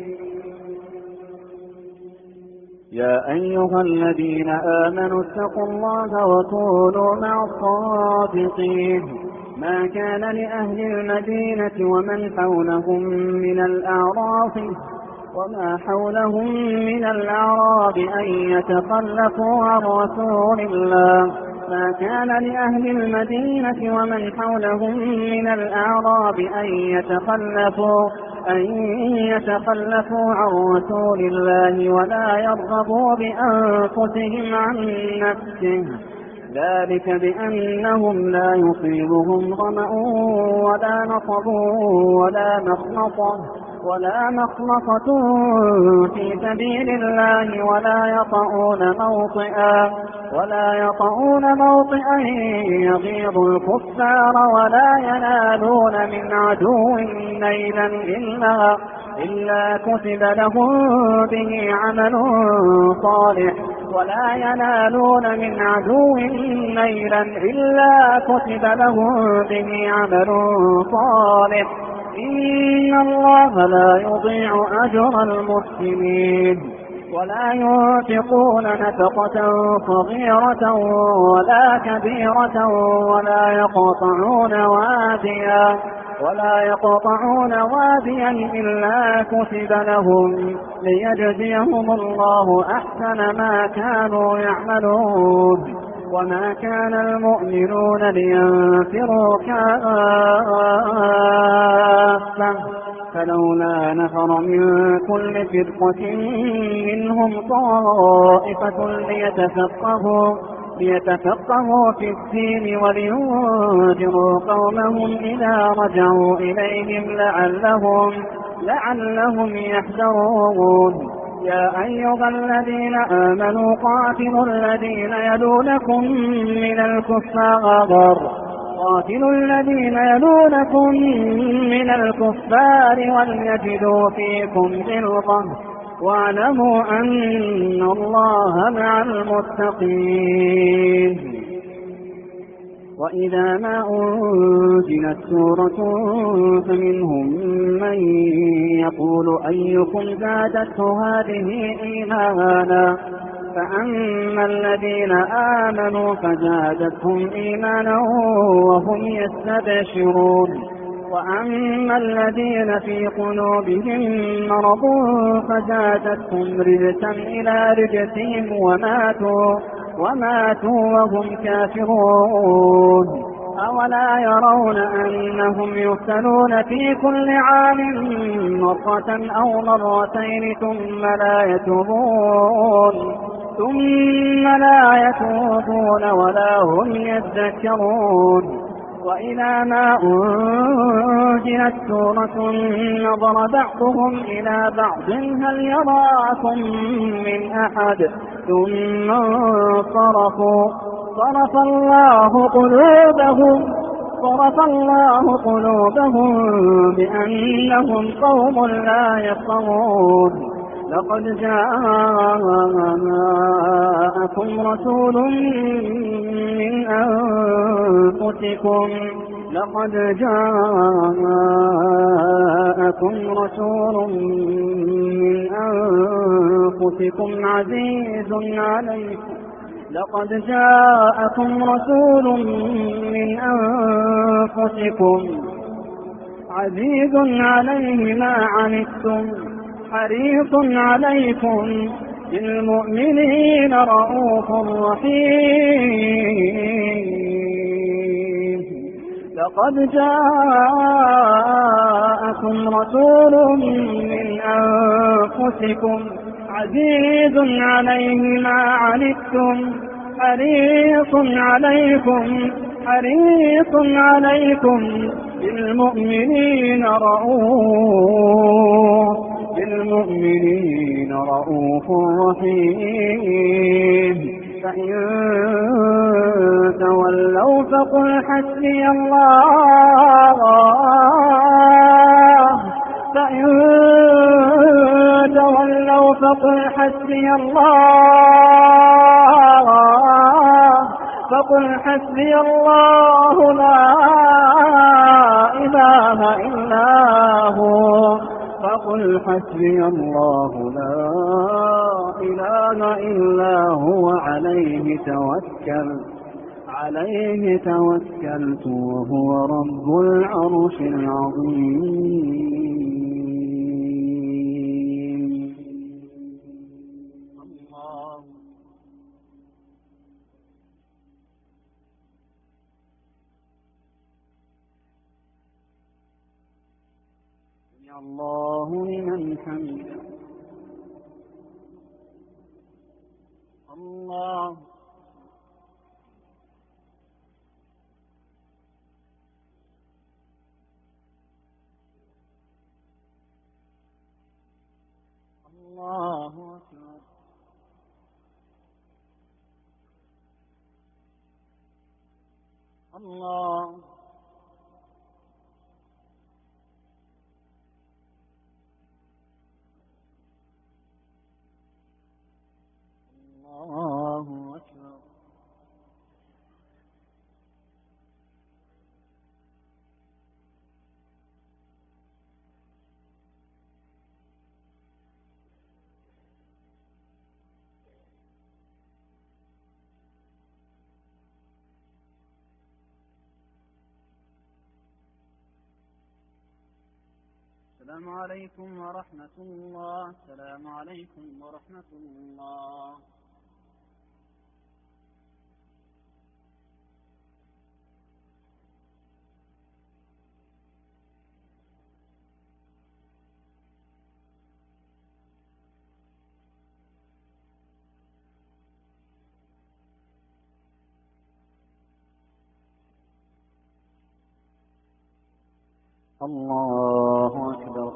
يا أيها الذين آمنوا اتقوا الله وكونوا مع الصادقين ما كان لأهل المدينة ومن حولهم من الأعراف وما حولهم من الأعراب أن يتخلفوا عن رسول الله ما كان لأهل المدينة ومن حولهم من الأعراب أن يتخلفوا أن يتخلفوا عن رسول الله ولا يرغبوا بأنفسهم عن نفسه ذلك بأنهم لا يصيبهم ظمأ ولا نصب ولا مخمصة ولا مخمصة في سبيل الله ولا يطؤون موطئا ولا يطؤون موطئا يغيظ الكفار ولا ينالون من عدو نيلا إلا إلا كتب لهم به عمل صالح ولا ينالون من عدو نيلا إلا كتب لهم به عمل صالح إن الله لا يضيع أجر المحسنين ولا ينفقون نفقة صغيرة ولا كبيرة ولا يقطعون واديا ولا يقطعون واديا إلا كتب لهم ليجزيهم الله أحسن ما كانوا يعملون وما كان المؤمنون لينفروا كافة فلولا نفر من كل فرقة منهم طائفة ليتفقهوا ليتفقهوا في الدين ولينذروا قومهم إذا رجعوا إليهم لعلهم لعلهم يحذرون يا أيها الذين آمنوا قاتلوا الذين يلونكم من الكفار قاتلوا الذين يلونكم من الكفار وليجدوا فيكم غلظة واعلموا أن الله مع المتقين وإذا ما أنزلت سورة فمنهم من يقول أيكم زادته هذه إيمانا فأما الذين آمنوا فزادتهم إيمانا وهم يستبشرون وأما الذين في قلوبهم مرض فزادتهم رجسا إلى رجسهم وماتوا وماتوا وهم كافرون أولا يرون أنهم يفتنون في كل عام مرة أو مرتين ثم لا يتوبون ثم لا يتوبون ولا هم يذكرون وإذا ما أنزلت سورة نظر بعضهم إلى بعض هل يراكم من أحد ثم انصرفوا صرف الله قلوبهم صرف الله قلوبهم بأنهم قوم لا يفقهون لقد جاءكم رسول من أنفسكم لقد جاءكم رسول من أنفسكم عزيز عليكم لقد جاءكم رسول من أنفسكم عزيز عليه ما عنتم حريص عليكم بالمؤمنين رءوف رحيم لقد جاءكم رسول من أنفسكم عزيز عليه ما عنتم حريص عليكم حريص عليكم بالمؤمنين رؤوف بالمؤمنين رؤوف رحيم فإن تولوا فقل حسبي الله فإن تولوا فقل حسبي الله فقل حسبي الله لا إله إلا هو فقل حسبي الله لا إله إلا هو عليه توكل عليه توكلت وهو رب العرش العظيم. الله لمن حمده. الله الله أكبر. الله الله أكبر. السلام عليكم ورحمة الله. السلام عليكم ورحمة الله. الله أكبر.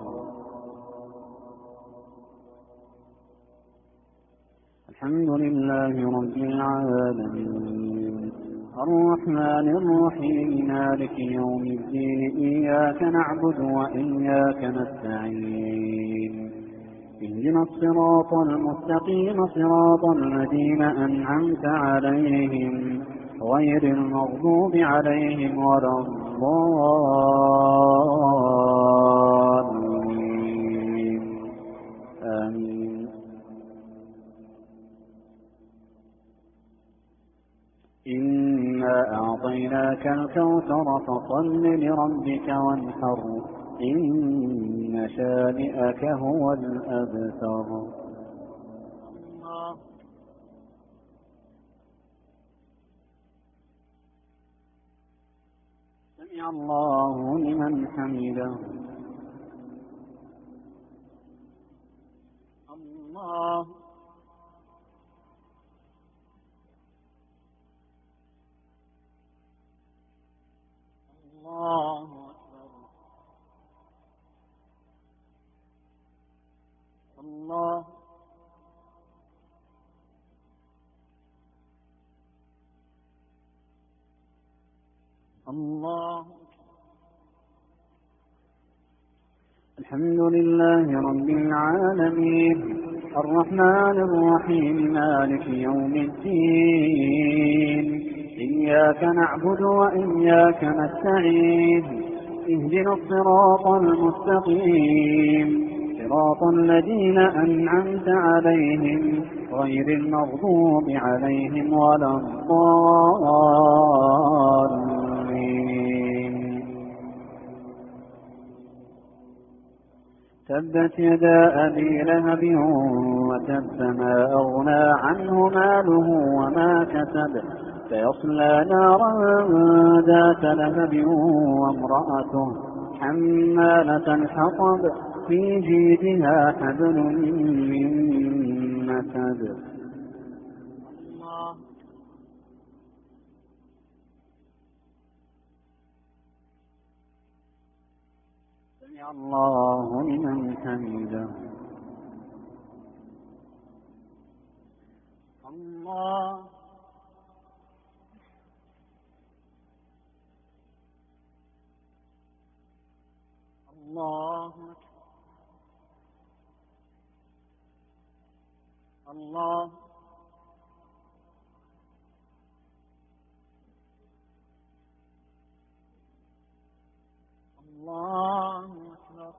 الحمد لله رب العالمين الرحمن الرحيم مالك يوم الدين إياك نعبد وإياك نستعين اهدنا الصراط المستقيم صراط الذين أنعمت عليهم غير المغضوب عليهم ولا الضالين آمين. إنا أعطيناك الكوثر فصل لربك وانحر إن شانئك هو الأبتر. سمع الله لمن حمده. الله الله. الحمد لله رب العالمين الرحمن الرحيم مالك يوم الدين إياك نعبد وإياك نستعين اهدنا الصراط المستقيم صراط الذين أنعمت عليهم غير المغضوب عليهم ولا الضالين. تبت يدا أبي لهب وتب ما أغنى عنه ماله وما كسب سيصلى نارا ذات لهب وامرأته حمالة الحطب في جيدها حبل من مسد. الله. سمع الله لمن حمده. الله. الله الله. الله أكبر.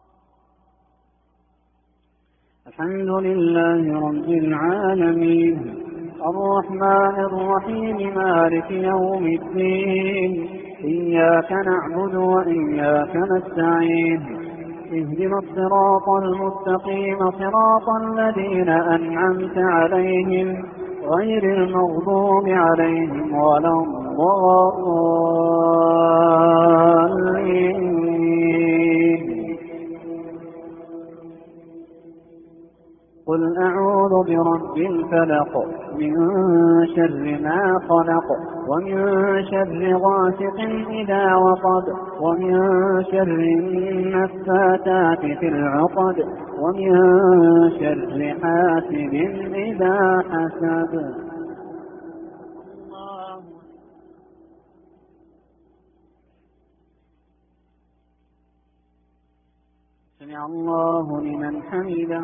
الحمد لله رب العالمين الرحمن الرحيم مالك يوم الدين إياك نعبد وإياك نستعين اهدنا الصراط المستقيم صراط الذين أنعمت عليهم غير المغضوب عليهم ولا الضالين. قل أعوذ برب الفلق من شر ما خلق ومن شر غاسق إذا وقب ومن شر النفاثات في العقد ومن شر حاسد إذا حسد. الله. سمع الله لمن حمده.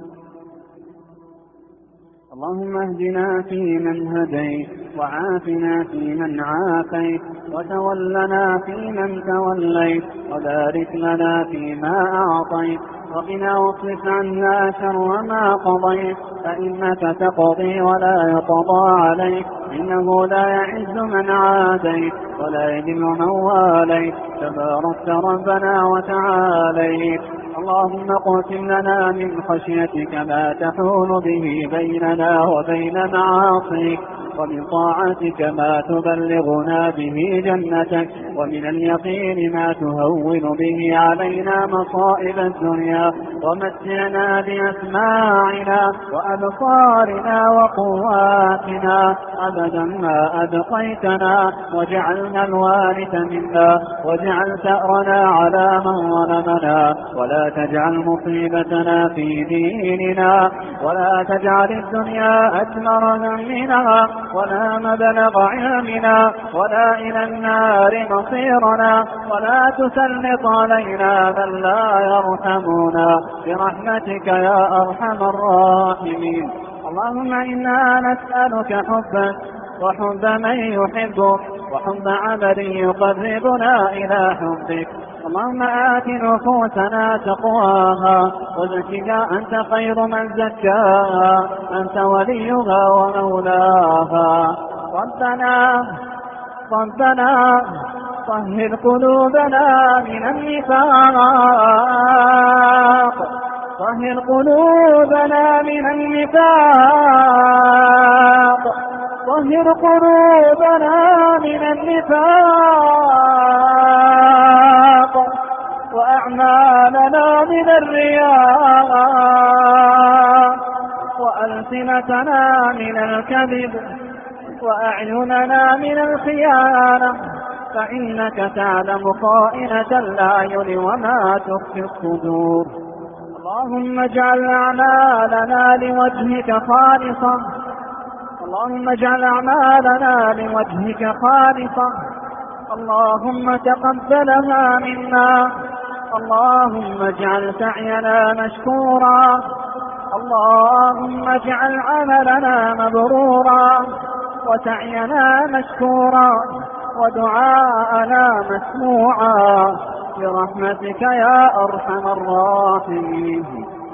اللهم اهدنا فيمن هديت وعافنا فيمن عافيت وتولنا فيمن توليت وبارك لنا فيما أعطيت وقنا واصرف عنا شر ما قضيت فإنك تقضي ولا يقضى عليك إنه لا يعز من عاديت ولا يذل من واليت تباركت ربنا وتعاليت. اللهم اقسم لنا من خشيتك ما تحول به بيننا وبين معاصيك ومن طاعتك ما تبلغنا به جنتك ومن اليقين ما تهون به علينا مصائب الدنيا ومتعنا بأسماعنا وأبصارنا وقواتنا أبدا ما أبقيتنا واجعلنا الوارث منا واجعل ثأرنا على من ظلمنا ولا تجعل مصيبتنا في ديننا ولا تجعل الدنيا أكبر همنا ولا مبلغ علمنا ولا إلى النار مصيرنا ولا تسلط علينا من لا يرحمنا برحمتك يا أرحم الراحمين. اللهم إنا نسألك حبك وحب من يحبك وحب عمل يقربنا إلى حبك. اللهم آت نفوسنا تقواها وزكها أنت خير من زكاها أنت وليها ومولاها. ربنا ربنا طهر قلوبنا من النفاق طهر قلوبنا من النفاق طهر قلوبنا من النفاق وأعمالنا من الرياء وألسنتنا من الكذب وأعيننا من الخيانة فإنك تعلم خائنة الأعين وما تخفي الصدور. اللهم اجعل أعمالنا لوجهك خالصة اللهم اجعل أعمالنا لوجهك خالصة اللهم تقبلها منا، اللهم اجعل سعينا مشكورا، اللهم اجعل عملنا مبرورا وسعينا مشكورا ودعاءنا مسموعا برحمتك يا أرحم الراحمين.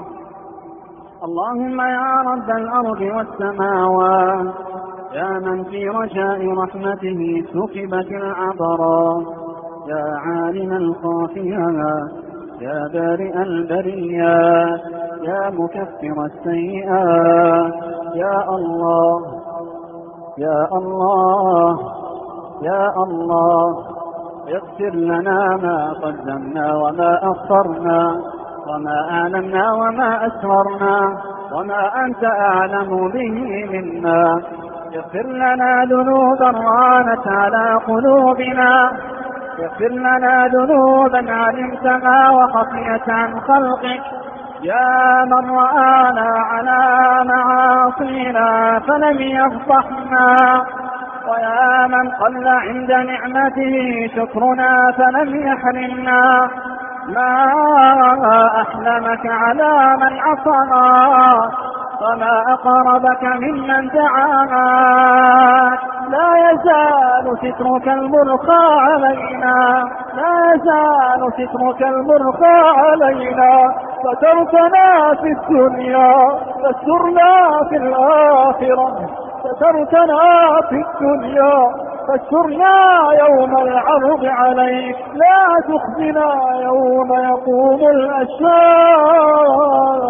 اللهم يا رب الأرض والسماوات، يا من في رجاء رحمته سكبت العبرات، يا عالم الخافيات، يا بارئ البريات، يا مكفر السيئات، يا الله يا الله يا الله، اغفر لنا ما قدمنا وما أخرنا وما أعلمنا وما أسررنا وما أنت أعلم به منا. اغفر لنا ذنوبا رانت على قلوبنا، اغفر لنا ذنوبا علمتها وخفيت عن خلقك، يا من رآنا على معاصينا فلم يفضحنا، ويا من قل عند نعمته شكرنا فلم يحرمنا. ما أحلمك على من عصاك، وما أقربك ممن دعاك. لا يزال سترك المرخى علينا، لا يزال سترك المرخى علينا، سترتنا في الدنيا فاسترنا في الآخرة، سترتنا في الدنيا فاسترنا يوم العرض عليك، لا تخزنا يوم يقوم الأشهاد،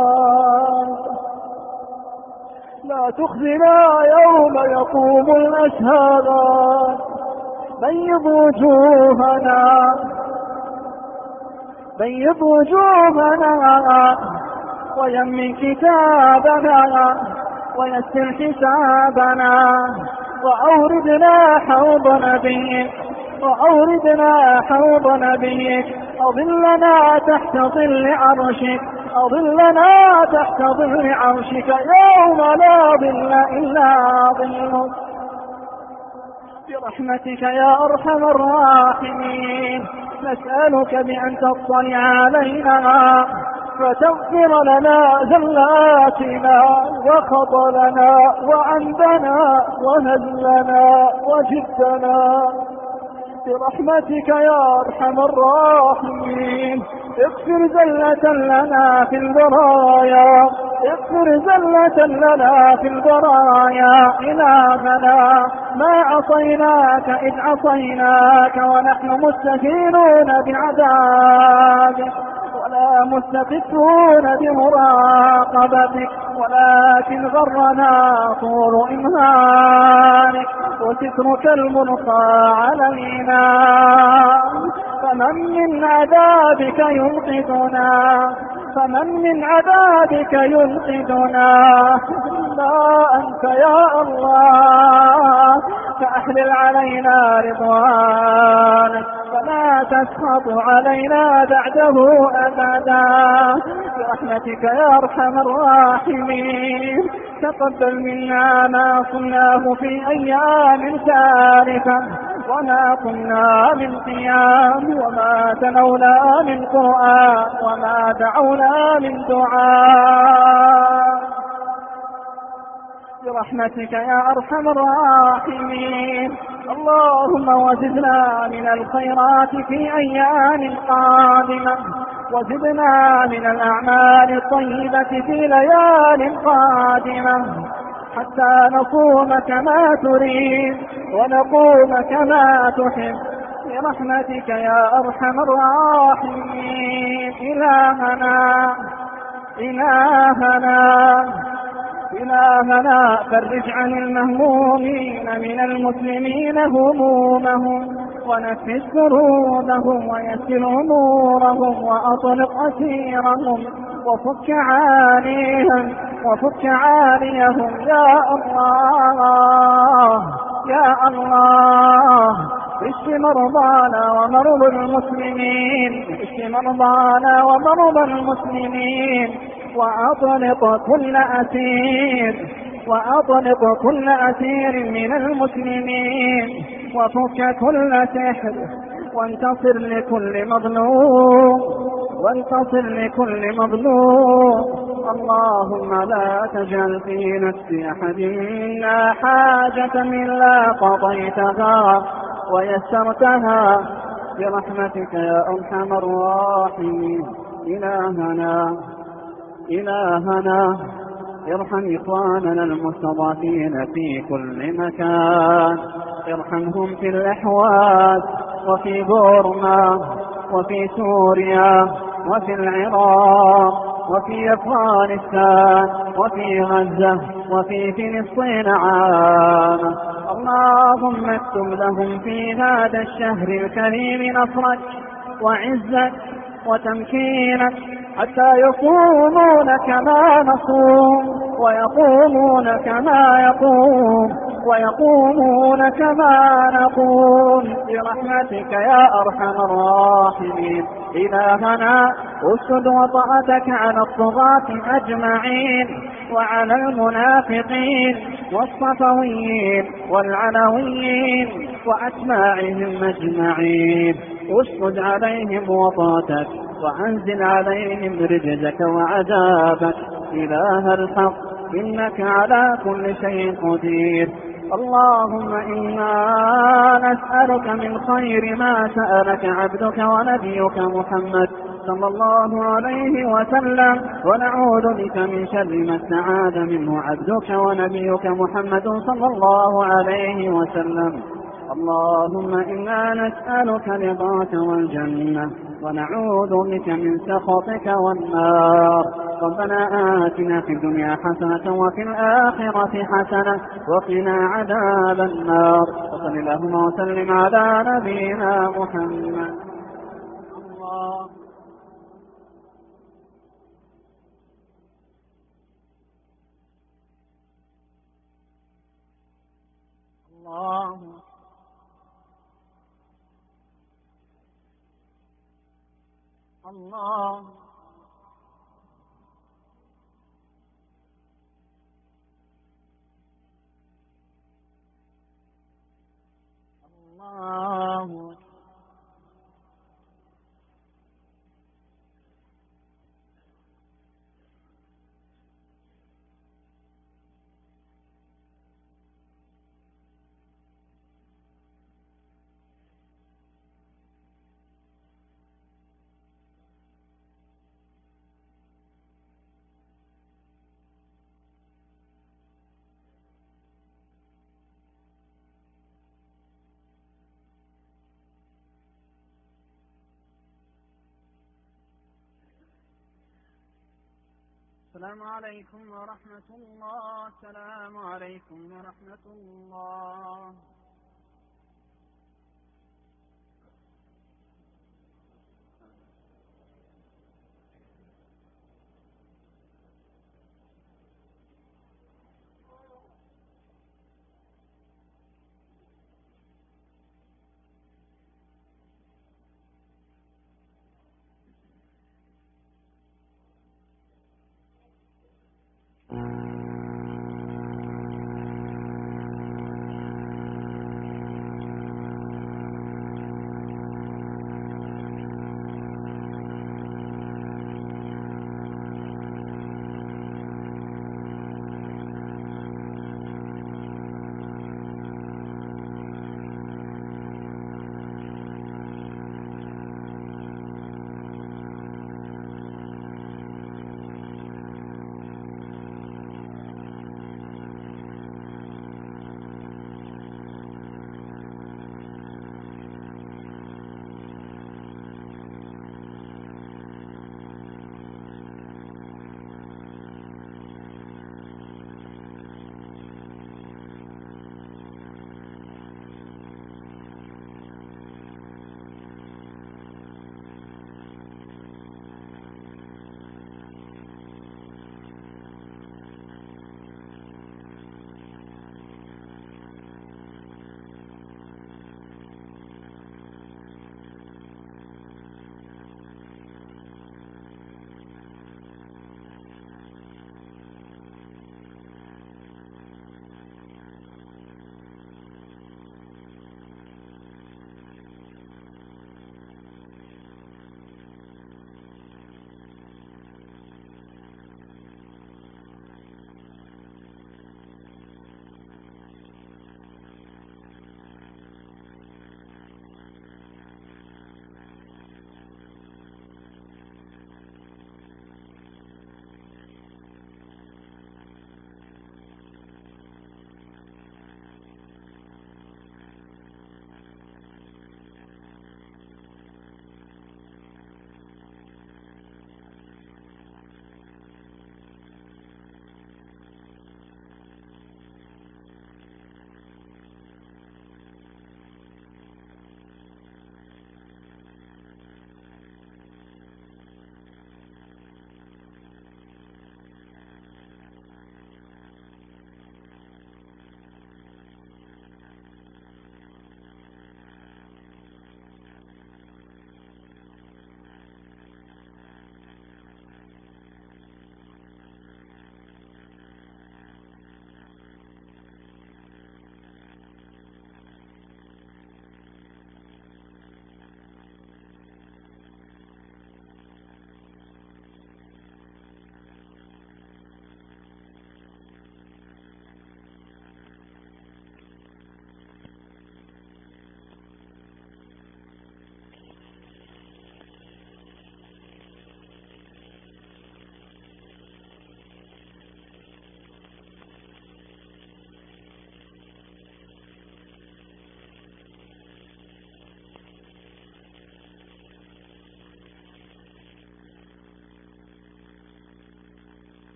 لا تخزنا يوم يقوم الأشهاد. بيض وجوهنا بيض وجوهنا ويمن كتابنا ويسر حسابنا، وأوردنا حوض نبيك وأوردنا حوض نبيك، أظلنا تحت ظل عرشك أظلنا تحت ظل عرشك يوم لا ظل إلا ظلك، برحمتك يا أرحم الراحمين. نسألك بأن تطلع علينا فتغفر لنا زلاتنا وخطلنا وعمدنا وهزلنا وجدنا، برحمتك يا أرحم الراحمين. اغفر زلة لنا في البرايا اغفر زلة لنا في البرايا إلهنا، ما عصيناك إذ عصيناك ونحن مستثيرون بعذابك ولا مستخفون بمراقبتك، ولكن غرنا طول إمهانك وسترك المرخى علينا. فمن من عذابك ينقذنا فمن من عذابك ينقذنا إلا أنت يا الله، فأحلل علينا رضوانك فلا تسخط علينا بعده أبدا، برحمتك يا أرحم الراحمين. تقبل منا ما قلناه في أيام سالفة، وما قلنا من قيام، وما تلونا من قرآن، وما دعونا من دعاء، برحمتك يا أرحم الراحمين. اللهم وزدنا من الخيرات في أيام قادمة، وزدنا من الأعمال الطيبة في ليال قادمة، حتى نصوم كما تريد ونقوم كما تحب، برحمتك يا أرحم الراحمين. إلهنا إلهنا إلهنا فرج عن المهمومين من المسلمين همومهم، ونفس كروبهم ويسر أمورهم، وأطلق أسيرهم وفك عانيهم وفك عانيهم يا الله يا الله. اشف مرضانا ومرضى المسلمين اشف مرضانا ومرضى المسلمين، وأطلق كل أسير وأطلق كل أسير من المسلمين، وفك كل سحر، وانتصر لكل مظلوم، وانتصر لكل مظلوم. اللهم لا تجعل في نفس أحد منا حاجة إلا قضيتها ويسرتها برحمتك يا أرحم الراحمين. إلهنا إلهنا ارحم إخواننا المستضعفين في كل مكان، ارحمهم في الأحواز وفي بورما وفي سوريا وفي العراق وفي أفغانستان وفي غزة وفي فلسطين عامة. اللهم اكتب لهم في هذا الشهر الكريم نصرك وعزك وتمكينك، حتى يصومون كما نصوم ويقومون كما يقوم ويقومون كما نقوم برحمتك يا أرحم الراحمين. إلهنا اسد وطأتك على الطغاة أجمعين، وعلى المنافقين والصفويين والعلويين وأتباعهم أجمعين. اسد عليهم وطأتك وأنزل عليهم رجزك وعذابك. إله الحق إنك على كل شيء قدير. اللهم إنا نسألك من خير ما سألك عبدك ونبيك محمد صلى الله عليه وسلم، ونعوذ بك من شر ما استعاذ منه عبدك ونبيك محمد صلى الله عليه وسلم. اللهم إنا نسألك رضاك والجنة، ونعوذ بك من سخطك والنار. ربنا آتنا في الدنيا حسنة وفي الآخرة حسنة وقنا عذاب النار. وصل اللهم وسلم على نبينا محمد. الله الله الله الله السلام عليكم ورحمة الله. السلام عليكم ورحمة الله.